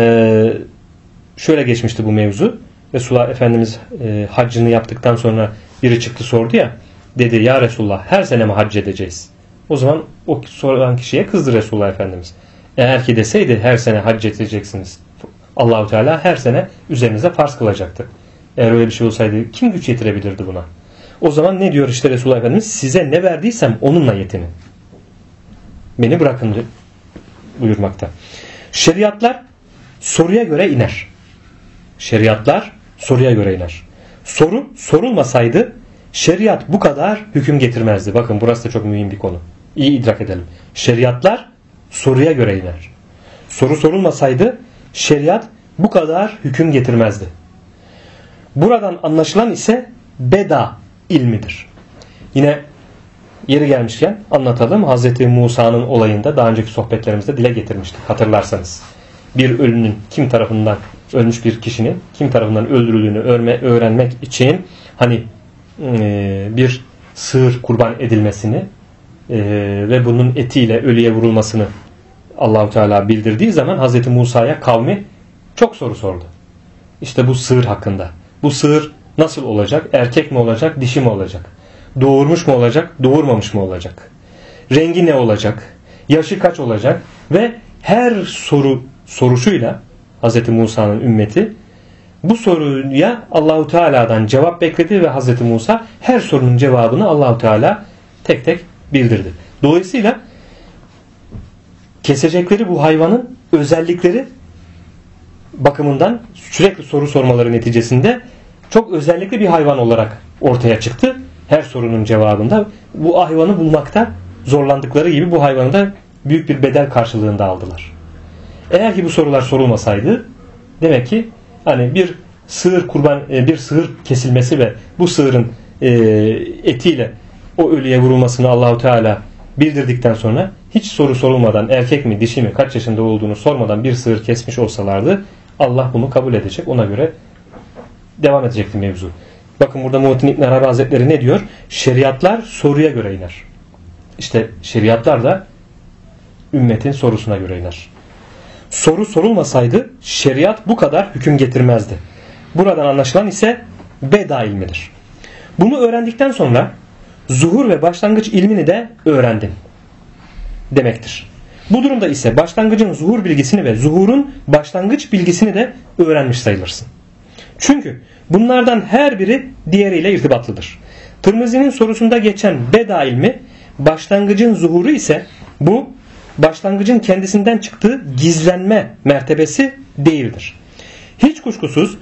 şöyle geçmişti bu mevzu. Resulullah Efendimiz haccını yaptıktan sonra biri çıktı sordu ya, dedi ya Resulullah her sene mi hac edeceğiz? O zaman o soran kişiye kızdı Resulullah Efendimiz. Eğer ki deseydi her sene hac edeceksiniz, Allah-u Teala her sene üzerinize farz kılacaktı. Eğer öyle bir şey olsaydı kim güç yetirebilirdi buna? O zaman ne diyor işte Resulullah Efendimiz? Size ne verdiysem onunla yetinin. Beni bırakın buyurmakta. Şeriatlar soruya göre iner. Şeriatlar soruya göre iner. Soru sorulmasaydı şeriat bu kadar hüküm getirmezdi. Bakın burası da çok mühim bir konu. İyi idrak edelim. Şeriatlar soruya göre iner. Soru sorulmasaydı şeriat bu kadar hüküm getirmezdi. Buradan anlaşılan ise beda ilmidir. Yine yeri gelmişken anlatalım. Hz. Musa'nın olayında daha önceki sohbetlerimizde dile getirmiştik. Hatırlarsanız. Bir ölünün kim tarafından, ölmüş bir kişinin kim tarafından öldürüldüğünü öğrenmek için hani bir sığır kurban edilmesini ve bunun etiyle ölüye vurulmasını Allah-u Teala bildirdiği zaman Hz. Musa'ya kavmi çok soru sordu. İşte bu sığır hakkında. Bu sığır nasıl olacak? Erkek mi olacak? Dişi mi olacak? Doğurmuş mu olacak? Doğurmamış mı olacak? Rengi ne olacak? Yaşı kaç olacak? Ve her soruşuyla Hz. Musa'nın ümmeti bu soruya Allah-u Teala'dan cevap bekledi ve Hz. Musa her sorunun cevabını Allah-u Teala tek tek bildirdi. Dolayısıyla kesecekleri bu hayvanın özellikleri bakımından sürekli soru sormaları neticesinde çok özellikli bir hayvan olarak ortaya çıktı. Her sorunun cevabında bu hayvanı bulmakta zorlandıkları gibi bu hayvanı da büyük bir bedel karşılığında aldılar. Eğer ki bu sorular sorulmasaydı demek ki hani bir sığır kesilmesi ve bu sığırın etiyle o ölüye vurulmasını Allah-u Teala bildirdikten sonra hiç soru sorulmadan erkek mi dişi mi kaç yaşında olduğunu sormadan bir sığır kesmiş olsalardı Allah bunu kabul edecek, ona göre devam edecekti mevzu. Bakın burada Muhittin İbn Arabi Hazretleri ne diyor? Şeriatlar soruya göre iner. İşte şeriatlar da ümmetin sorusuna göre iner. Soru sorulmasaydı şeriat bu kadar hüküm getirmezdi. Buradan anlaşılan ise beda ilmidir. Bunu öğrendikten sonra zuhur ve başlangıç ilmini de öğrendin demektir. Bu durumda ise başlangıcın zuhur bilgisini ve zuhurun başlangıç bilgisini de öğrenmiş sayılırsın. Çünkü bunlardan her biri diğeriyle irtibatlıdır. Tirmizi'nin sorusunda geçen beda ilmi başlangıcın zuhuru ise bu başlangıcın kendisinden çıktığı gizlenme mertebesi değildir. Hiç kuşkusuz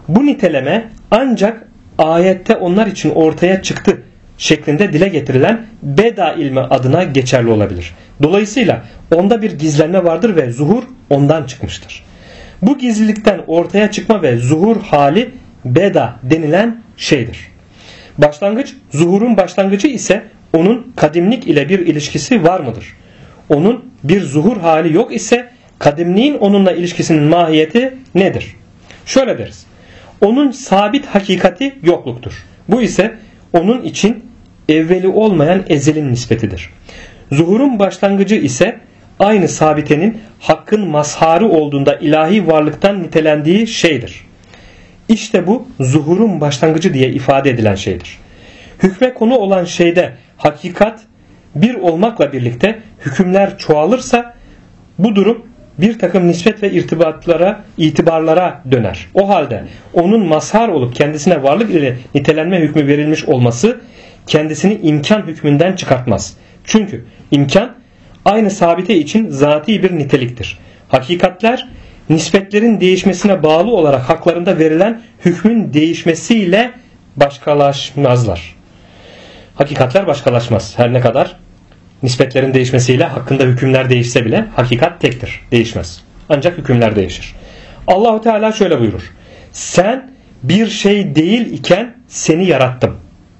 Bu niteleme ancak ayette onlar için ortaya çıktı şeklinde dile getirilen beda ilmi adına geçerli olabilir. Dolayısıyla onda bir gizlenme vardır ve zuhur ondan çıkmıştır. Bu gizlilikten ortaya çıkma ve zuhur hali beda denilen şeydir. Başlangıç, zuhurun başlangıcı ise onun kadimlik ile bir ilişkisi var mıdır? Onun bir zuhur hali yok ise kadimliğin onunla ilişkisinin mahiyeti nedir? Şöyle deriz. Onun sabit hakikati yokluktur. Bu ise onun için evveli olmayan ezelin nispetidir. Zuhurun başlangıcı ise aynı sabitenin hakkın mazharı olduğunda ilahi varlıktan nitelendiği şeydir. İşte bu zuhurun başlangıcı diye ifade edilen şeydir. Hükme konu olan şeyde hakikat bir olmakla birlikte hükümler çoğalırsa bu durum bir takım nispet ve itibarlara döner. O halde onun mazhar olup kendisine varlık ile nitelenme hükmü verilmiş olması kendisini imkan hükmünden çıkartmaz. Çünkü imkan aynı sabite için zati bir niteliktir. Hakikatler nispetlerin değişmesine bağlı olarak haklarında verilen hükmün değişmesiyle başkalaşmazlar. Hakikatler başkalaşmaz. Her ne kadar nispetlerin değişmesiyle hakkında hükümler değişse bile hakikat tektir. Değişmez. Ancak hükümler değişir. Allahu Teala şöyle buyurur. Sen bir şey değil iken seni yarattım.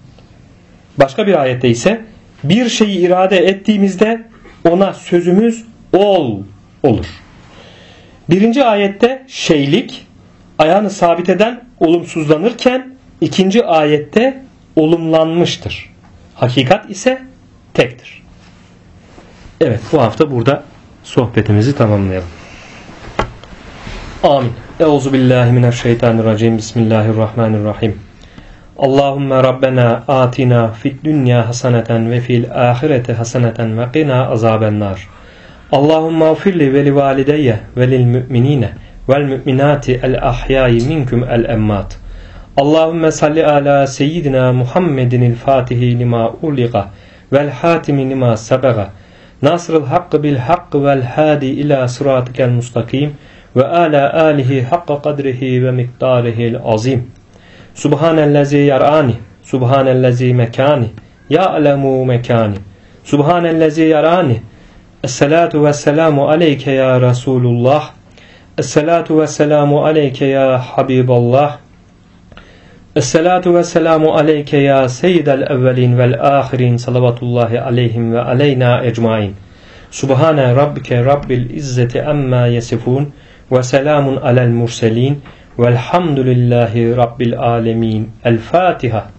Başka bir ayette ise bir şeyi irade ettiğimizde ona sözümüz ol olur. Birinci ayette şeylik ayağını sabit eden olumsuzlanırken ikinci ayette olumlanmıştır. Hakikat ise tektir. Evet, bu hafta burada sohbetimizi tamamlayalım. Amin. Euzubillahimineşşeytanirracim. Bismillahirrahmanirrahim. Allahümme Rabbena atina fid dünya haseneten ve fil ahirete haseneten ve qina azabennar. Allahümme afirli ve li valideyye ve lil müminine vel müminati el ahyai minkum el emmat. Allahümme salli ala seyyidina Muhammedin el fatihi lima uliqa vel hatimi lima sebaga. Nasrul hakkı bil hakkı vel hadi ila sıratikel mustakim ve ala alihi hakka kadrihi ve miktarihil azim. Subhanellezi yarani, subhanellezi mekani, ya'lemu mekani. Subhanellezi yarani. Esselatu vesselamu aleyke ya Resulullah. Esselatu vesselamu aleyke ya Habiballah. Esselatu vesselamu aleyke ya seyyidel evvelin vel ahirin salavatullahi aleyhim ve aleyna ecmain. Subhane rabbike rabbil izzeti amma yesifun ve selamun alel murselin velhamdülillahi rabbil alemin. El Fatiha.